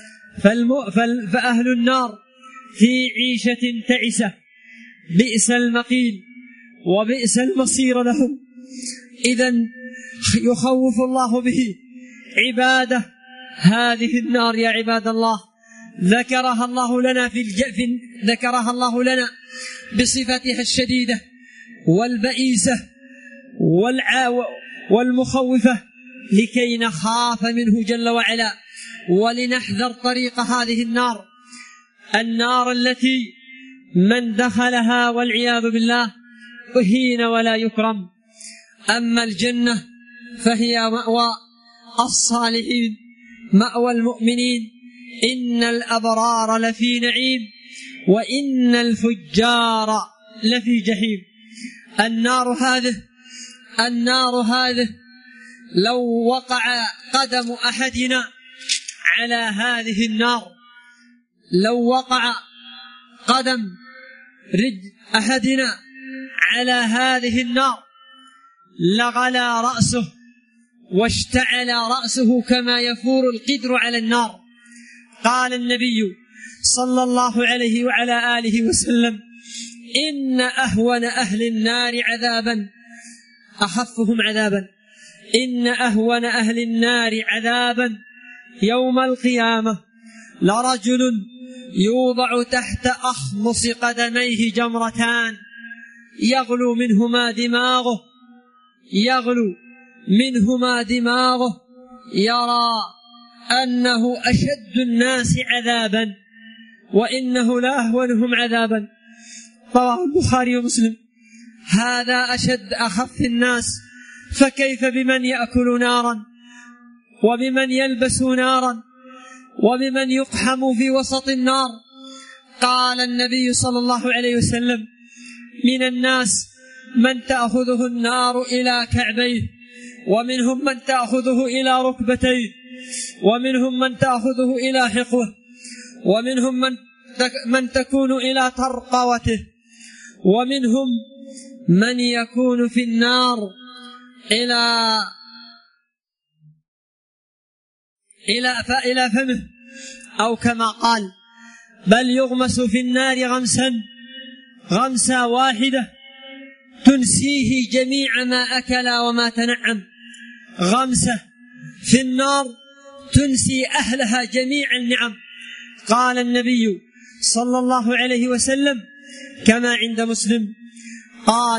فأهل النار في عيشة تعسة، بئس المقيل وبئس المصير لهم. إذن يخوف الله به عباده هذه النار يا عباد الله. ذكرها الله لنا بصفتها الشديدة والبئيسة والمخوفة لكي نخاف منه جل وعلا ولنحذر طريق هذه النار التي من دخلها والعياذ بالله أهين ولا يكرم. أما الجنة فهي مأوى الصالحين، مأوى المؤمنين. إن الأبرار لفي نعيم وإن الفجار لفي جحيم. النار هذه لو وقع قدم أحدنا على هذه النار، لو وقع قدم رجل أحدنا على هذه النار لغلى رأسه واشتعل رأسه كما يفور القدر على النار. قال النبي صلى الله عليه وعلى آله وسلم: إن أهون أهل النار عذابا أخفهم عذابا، إن أهون أهل النار عذابا يوم القيامة لرجل يوضع تحت أخمص قدميه جمرتان يغلو منهما دماغه يرى أنه أشد الناس عذابا وإنه لأهونهم عذابا. رواه البخاري ومسلم. هذا أخف الناس، فكيف بمن يأكل نارا وبمن يلبس نارا وبمن يقحم في وسط النار. قال النبي صلى الله عليه وسلم: من الناس من تأخذه النار إلى كعبيه، ومنهم من تأخذه إلى ركبتيه، ومنهم من تأخذه إلى حقوه، ومنهم من تكون إلى ترقوته، ومنهم من يكون في النار إلى فمه، أو كما قال: بل يغمس في النار غمسة واحدة تنسيه جميع ما أكل وما تنعم. غمسة في النار تنسي أهلها جميع النعم. قال النبي صلى الله عليه وسلم كما عند مسلم قال: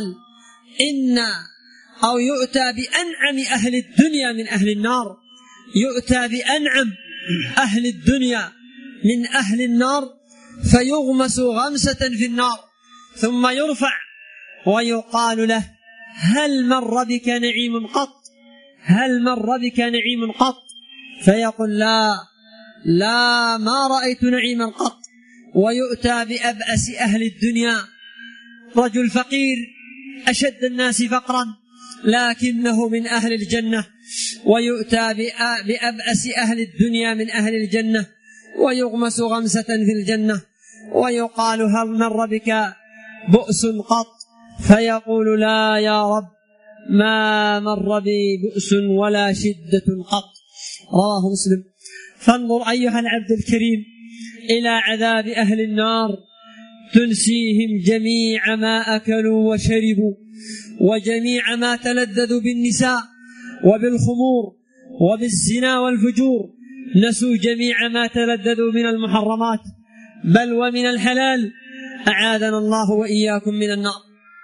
يؤتى بأنعم أهل الدنيا من أهل النار، يؤتى بأنعم أهل الدنيا من أهل النار فيغمس غمسة في النار ثم يرفع ويقال له: هل مر بك نعيم قط؟ هل مر بك نعيم قط؟ فيقول: لا ما رأيت نعيما قط. ويؤتى بأبأس أهل الدنيا، رجل فقير أشد الناس فقرا لكنه من أهل الجنة، ويؤتى بأبأس أهل الدنيا من أهل الجنة ويغمس غمسة في الجنة ويقال: هل مر بك بؤس قط؟ فيقول: لا يا رب، ما مر بي بؤس ولا شدة قط. رواه مسلم. فانظر أيها العبد الكريم إلى عذاب أهل النار تنسيهم جميع ما أكلوا وشربوا وجميع ما تلذذوا بالنساء وبالخمور وبالزنا والفجور، نسوا جميع ما تلذذوا من المحرمات بل ومن الحلال، أعاذنا الله وإياكم من النار.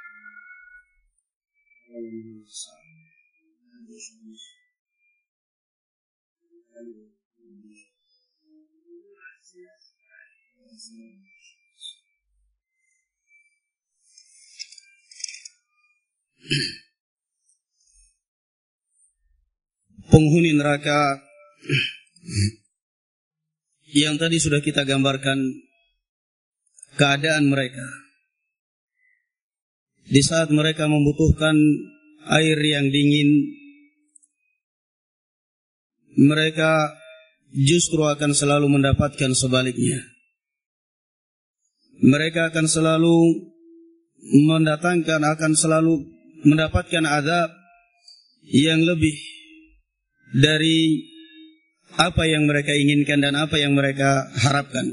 Penghuni neraka yang tadi sudah kita gambarkan keadaan mereka di saat mereka membutuhkan air yang dingin, mereka justru akan selalu mendapatkan sebaliknya. Mereka akan selalu mendapatkan azab yang lebih dari apa yang mereka inginkan dan apa yang mereka harapkan.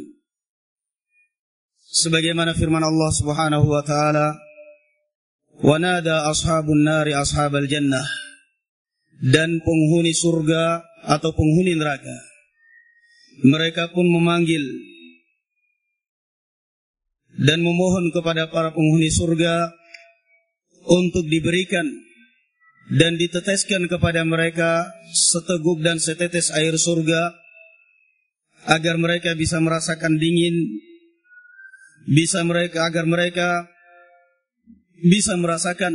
Sebagaimana firman Allah Subhanahu wa taala, "Wa nada ashabun nari ashabal jannah." Dan penghuni surga atau penghuni neraka, mereka pun memanggil dan memohon kepada para penghuni surga untuk diberikan dan diteteskan kepada mereka seteguk dan setetes air surga agar mereka bisa merasakan dingin, agar mereka bisa merasakan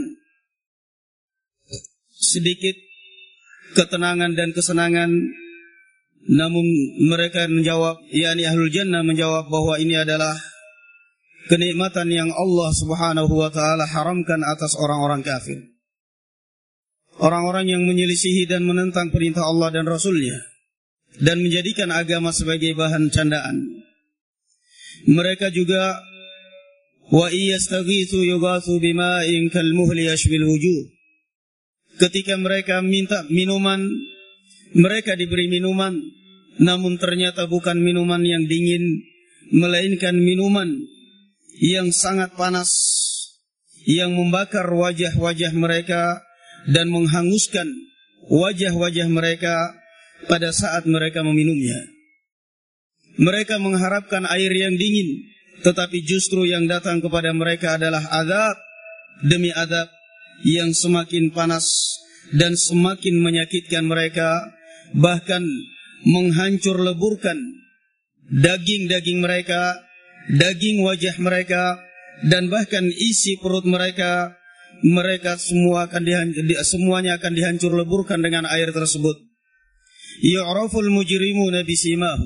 sedikit ketenangan dan kesenangan. Namun mereka menjawab, yakni ahlul jannah menjawab bahwa ini adalah kenikmatan yang Allah Subhanahu wa taala haramkan atas orang-orang kafir, orang-orang yang menyelisihi dan menentang perintah Allah dan Rasul-Nya dan menjadikan agama sebagai bahan candaan. Mereka juga wa iyastaghitsu yughatsu bima'in kalmuhli yashbil wujuh. Ketika mereka minta minuman, mereka diberi minuman, namun ternyata bukan minuman yang dingin, melainkan minuman yang sangat panas, yang membakar wajah-wajah mereka dan menghanguskan wajah-wajah mereka pada saat mereka meminumnya. Mereka mengharapkan air yang dingin, tetapi justru yang datang kepada mereka adalah azab demi azab yang semakin panas dan semakin menyakitkan mereka, bahkan menghancur leburkan daging-daging mereka, daging wajah mereka, dan bahkan isi perut mereka. Mereka semuanya akan dihancur leburkan dengan air tersebut. Yu'raful mujrimuna bisimahum.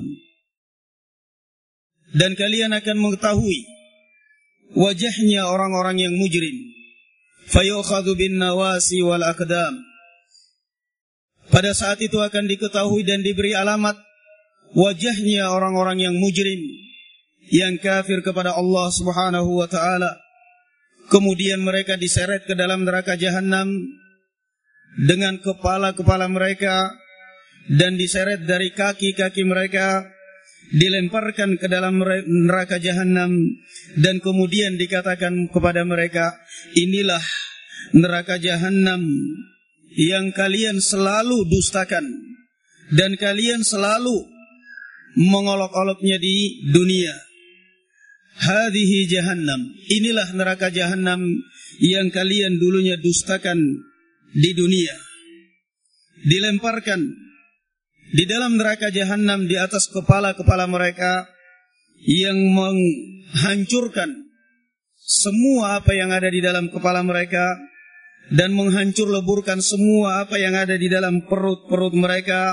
Dan kalian akan mengetahui wajahnya orang-orang yang mujrim. Fayukhadhu bin nawasi wal aqdam. Pada saat itu akan diketahui dan diberi alamat wajahnya orang-orang yang mujrim, yang kafir kepada Allah Subhanahu wa taala. Kemudian mereka diseret ke dalam neraka jahanam dengan kepala-kepala mereka, dan diseret dari kaki-kaki mereka, dilemparkan ke dalam neraka jahanam, dan kemudian dikatakan kepada mereka, inilah neraka jahanam yang kalian selalu dustakan dan kalian selalu mengolok-oloknya di dunia. Hadhihi jahannam, inilah neraka jahanam yang kalian dulunya dustakan di dunia. Dilemparkan di dalam neraka jahanam di atas kepala-kepala mereka, yang menghancurkan semua apa yang ada di dalam kepala mereka dan menghancur leburkan semua apa yang ada di dalam perut-perut mereka,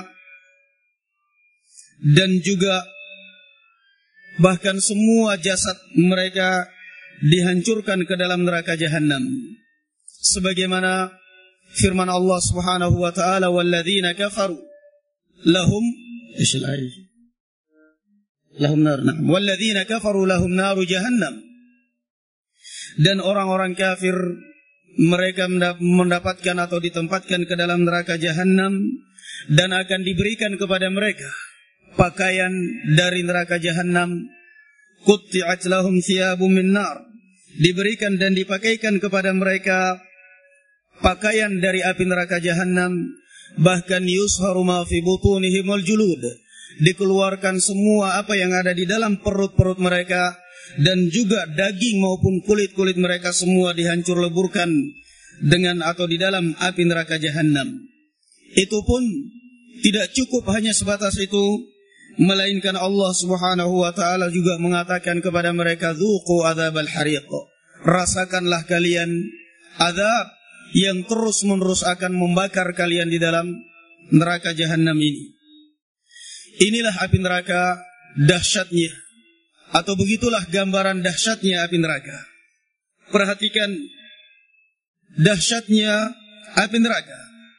dan juga bahkan semua jasad mereka dihancurkan ke dalam neraka jahanam. Sebagaimana firman Allah Subhanahu wa taala, walladzina kafaru lahum nar, walladzina kafaru lahum naru jahannam. Dan orang-orang kafir mereka mendapatkan atau ditempatkan ke dalam neraka jahanam, dan akan diberikan kepada mereka pakaian dari neraka jahanam, qutti'at lahum thiyabun min nar, diberikan dan dipakaikan kepada mereka pakaian dari api neraka jahanam, bahkan yusharu ma fi butunihim wal julud, dikeluarkan semua apa yang ada di dalam perut-perut mereka, dan juga daging maupun kulit-kulit mereka semua dihancur leburkan dengan atau di dalam api neraka jahanam. Itu pun tidak cukup hanya sebatas itu, melainkan Allah Subhanahu wa taala juga mengatakan kepada mereka, dzuqu adzabal hariq, rasakanlah kalian azab yang terus-menerus akan membakar kalian di dalam neraka jahanam ini. Inilah api neraka dahsyatnya, atau begitulah gambaran dahsyatnya api neraka. Perhatikan dahsyatnya api neraka.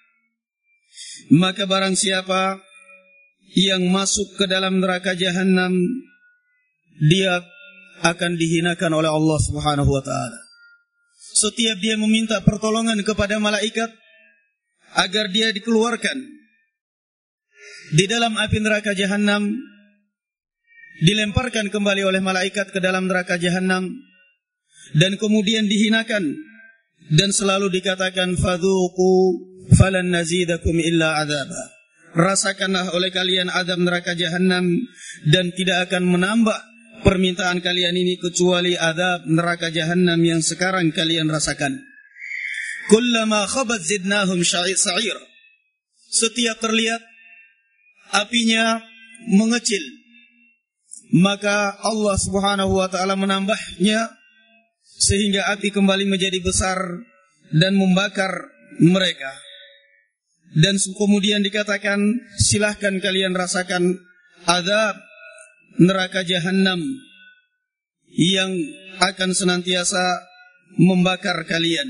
Maka barang siapa yang masuk ke dalam neraka jahanam, dia akan dihinakan oleh Allah Subhanahu wa taala. Setiap dia meminta pertolongan kepada malaikat agar dia dikeluarkan di dalam api neraka jahanam, dilemparkan kembali oleh malaikat ke dalam neraka jahanam, dan kemudian dihinakan, dan selalu dikatakan fadzuqu falan nazidakum illa adzaba, rasakanlah oleh kalian azab neraka jahanam, dan tidak akan menambah permintaan kalian ini kecuali azab neraka jahanam yang sekarang kalian rasakan. Kullama khabat zidnahum sa'ir, setiap terlihat apinya mengecil, maka Allah Subhanahu wa taala menambahnya sehingga api kembali menjadi besar dan membakar mereka. Dan kemudian dikatakan, silahkan kalian rasakan azab neraka jahanam yang akan senantiasa membakar kalian.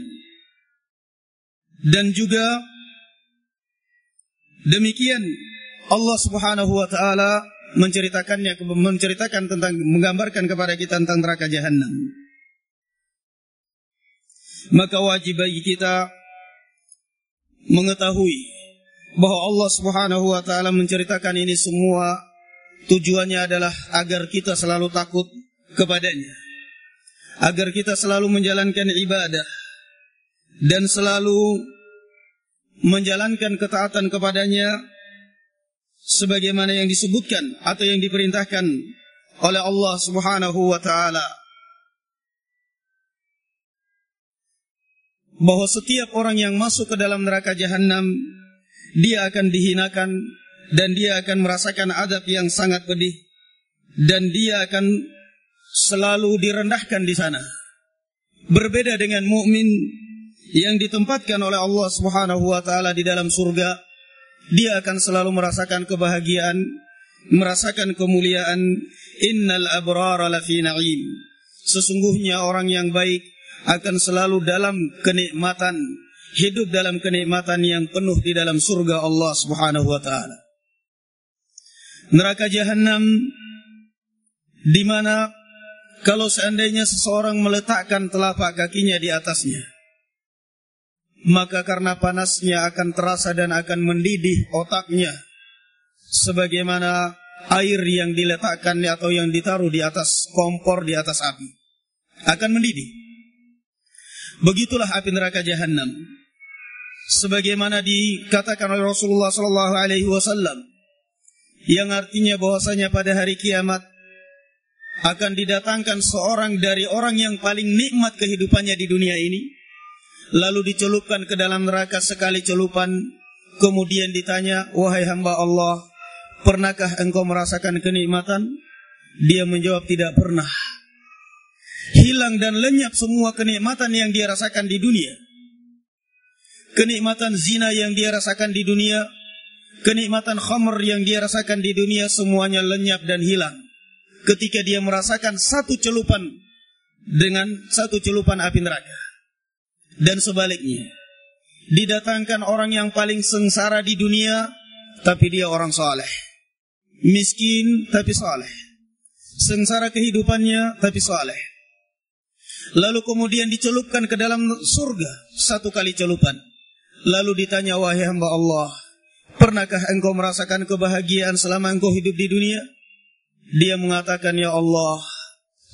Dan juga demikian Allah Subhanahu wa taala menceritakan tentang, menggambarkan kepada kita tentang neraka jahanam. Maka wajib bagi kita mengetahui bahwa Allah Subhanahu wa taala menceritakan ini semua tujuannya adalah agar kita selalu takut kepadanya, agar kita selalu menjalankan ibadah dan selalu menjalankan ketaatan kepadanya sebagaimana yang disebutkan atau yang diperintahkan oleh Allah Subhanahu wa taala. Bahwa setiap orang yang masuk ke dalam neraka jahanam, dia akan dihinakan dan dia akan merasakan azab yang sangat pedih, dan dia akan selalu direndahkan di sana. Berbeda dengan mukmin yang ditempatkan oleh Allah Subhanahu wa taala di dalam surga, dia akan selalu merasakan kebahagiaan, merasakan kemuliaan. Innal abrara lafi na'im, sesungguhnya orang yang baik akan selalu dalam kenikmatan, hidup dalam kenikmatan yang penuh di dalam surga Allah Subhanahu wa taala. Neraka jahanam di mana kalau seandainya seseorang meletakkan telapak kakinya di atasnya, maka karena panasnya akan terasa dan akan mendidih otaknya sebagaimana air yang diletakkan atau yang ditaruh di atas kompor di atas api, akan mendidih. Begitulah api neraka jahanam, sebagaimana dikatakan oleh Rasulullah SAW, yang artinya bahwasanya pada hari kiamat akan didatangkan seorang dari orang yang paling nikmat kehidupannya di dunia ini, lalu dicelupkan ke dalam neraka sekali celupan, kemudian ditanya, wahai hamba Allah, pernahkah engkau merasakan kenikmatan? Dia menjawab, tidak pernah. Hilang dan lenyap semua kenikmatan yang dia rasakan di dunia. Kenikmatan zina yang dia rasakan di dunia, kenikmatan khamr yang dia rasakan di dunia, semuanya lenyap dan hilang ketika dia merasakan satu celupan dengan satu celupan api neraka. Dan sebaliknya, didatangkan orang yang paling sengsara di dunia, tapi dia orang saleh, miskin tapi saleh, sengsara kehidupannya tapi saleh. Lalu kemudian dicelupkan ke dalam surga satu kali celupan. Lalu ditanya, wahai hamba Allah, pernahkah engkau merasakan kebahagiaan selama engkau hidup di dunia? Dia mengatakan, ya Allah,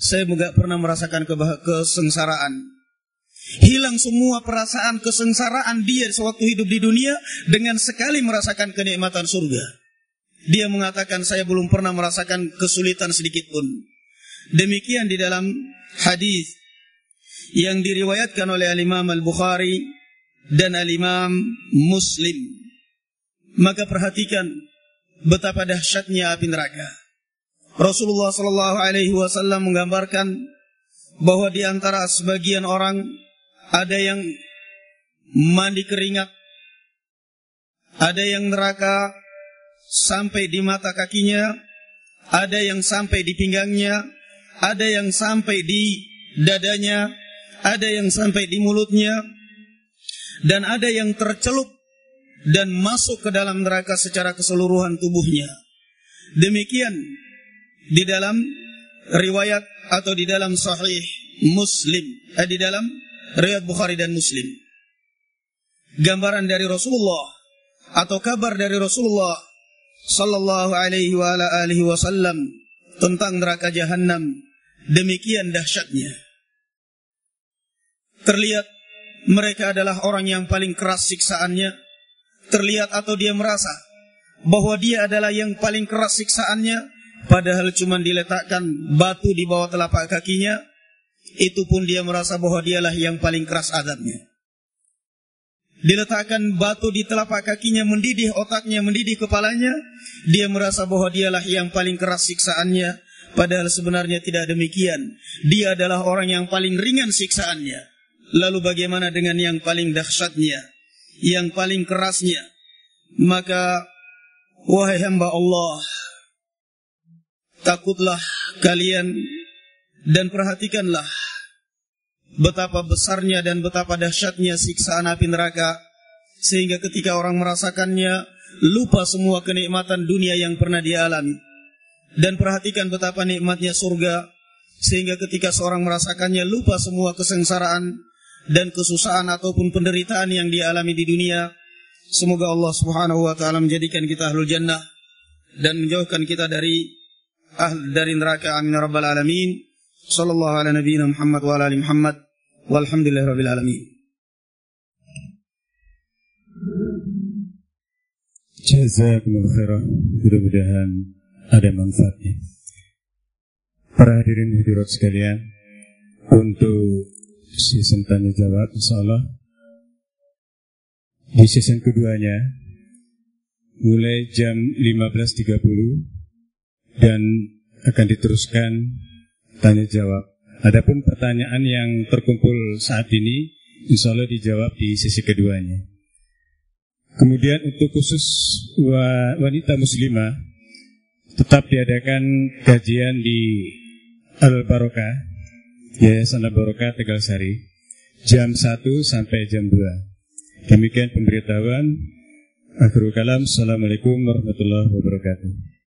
saya enggak pernah merasakan kesengsaraan. Hilang semua perasaan kesengsaraan dia sewaktu hidup di dunia dengan sekali merasakan kenikmatan surga. Dia mengatakan, saya belum pernah merasakan kesulitan sedikit pun. Demikian di dalam hadis yang diriwayatkan oleh Al-Imam Al-Bukhari dan Al-Imam Muslim. Maka perhatikan betapa dahsyatnya api neraka. Rasulullah SAW menggambarkan bahwa di antara sebagian orang ada yang mandi keringat, ada yang neraka sampai di mata kakinya, ada yang sampai di pinggangnya, ada yang sampai di dadanya, ada yang sampai di mulutnya, dan ada yang tercelup dan masuk ke dalam neraka secara keseluruhan tubuhnya. Demikian di dalam riwayat atau di dalam Sahih Muslim, di dalam riwayat Bukhari dan Muslim. Gambaran dari Rasulullah atau kabar dari Rasulullah sallallahu alaihi wa ala alihi wasallam tentang neraka jahanam demikian dahsyatnya. Terlihat mereka adalah orang yang paling keras siksaannya. Terlihat atau dia merasa bahwa dia adalah yang paling keras siksaannya, padahal cuma diletakkan batu di bawah telapak kakinya, itu pun dia merasa bahwa dialah yang paling keras azabnya. Diletakkan batu di telapak kakinya, mendidih otaknya, mendidih kepalanya, dia merasa bahwa dialah yang paling keras siksaannya, padahal sebenarnya tidak demikian. Dia adalah orang yang paling ringan siksaannya. Lalu bagaimana dengan yang paling dahsyatnya, yang paling kerasnya? Maka wahai hamba Allah, takutlah kalian dan perhatikanlah betapa besarnya dan betapa dahsyatnya siksaan api neraka, sehingga ketika orang merasakannya lupa semua kenikmatan dunia yang pernah dia alami. Dan perhatikan betapa nikmatnya surga, sehingga ketika seorang merasakannya lupa semua kesengsaraan dan kesusahan ataupun penderitaan yang dia alami di dunia. Semoga Allah Subhanahu wa taala menjadikan kita ahlul jannah dan menjauhkan kita dari neraka. Amin ya rabbal alamin. Sallallahu ala nabiyina Muhammad wa ala ali Muhammad walhamdulillahi rabbil alamin. Jazakumullahu khairan. Mudah-mudahan ada manfaatnya. Para hadirin hadirat sekalian, untuk season tanya jawab insyaallah di season keduanya mulai jam 15.30 dan akan diteruskan tanya jawab. Adapun pertanyaan yang terkumpul saat ini insyaallah dijawab di sesi keduanya. Kemudian untuk khusus wanita muslimah tetap diadakan kajian di Al-Barokah, Yayasan Al-Barokah Tegalsari, jam 1 sampai jam 2. Demikian pemberitahuan. Akhirul kalam. Assalamualaikum warahmatullahi wabarakatuh.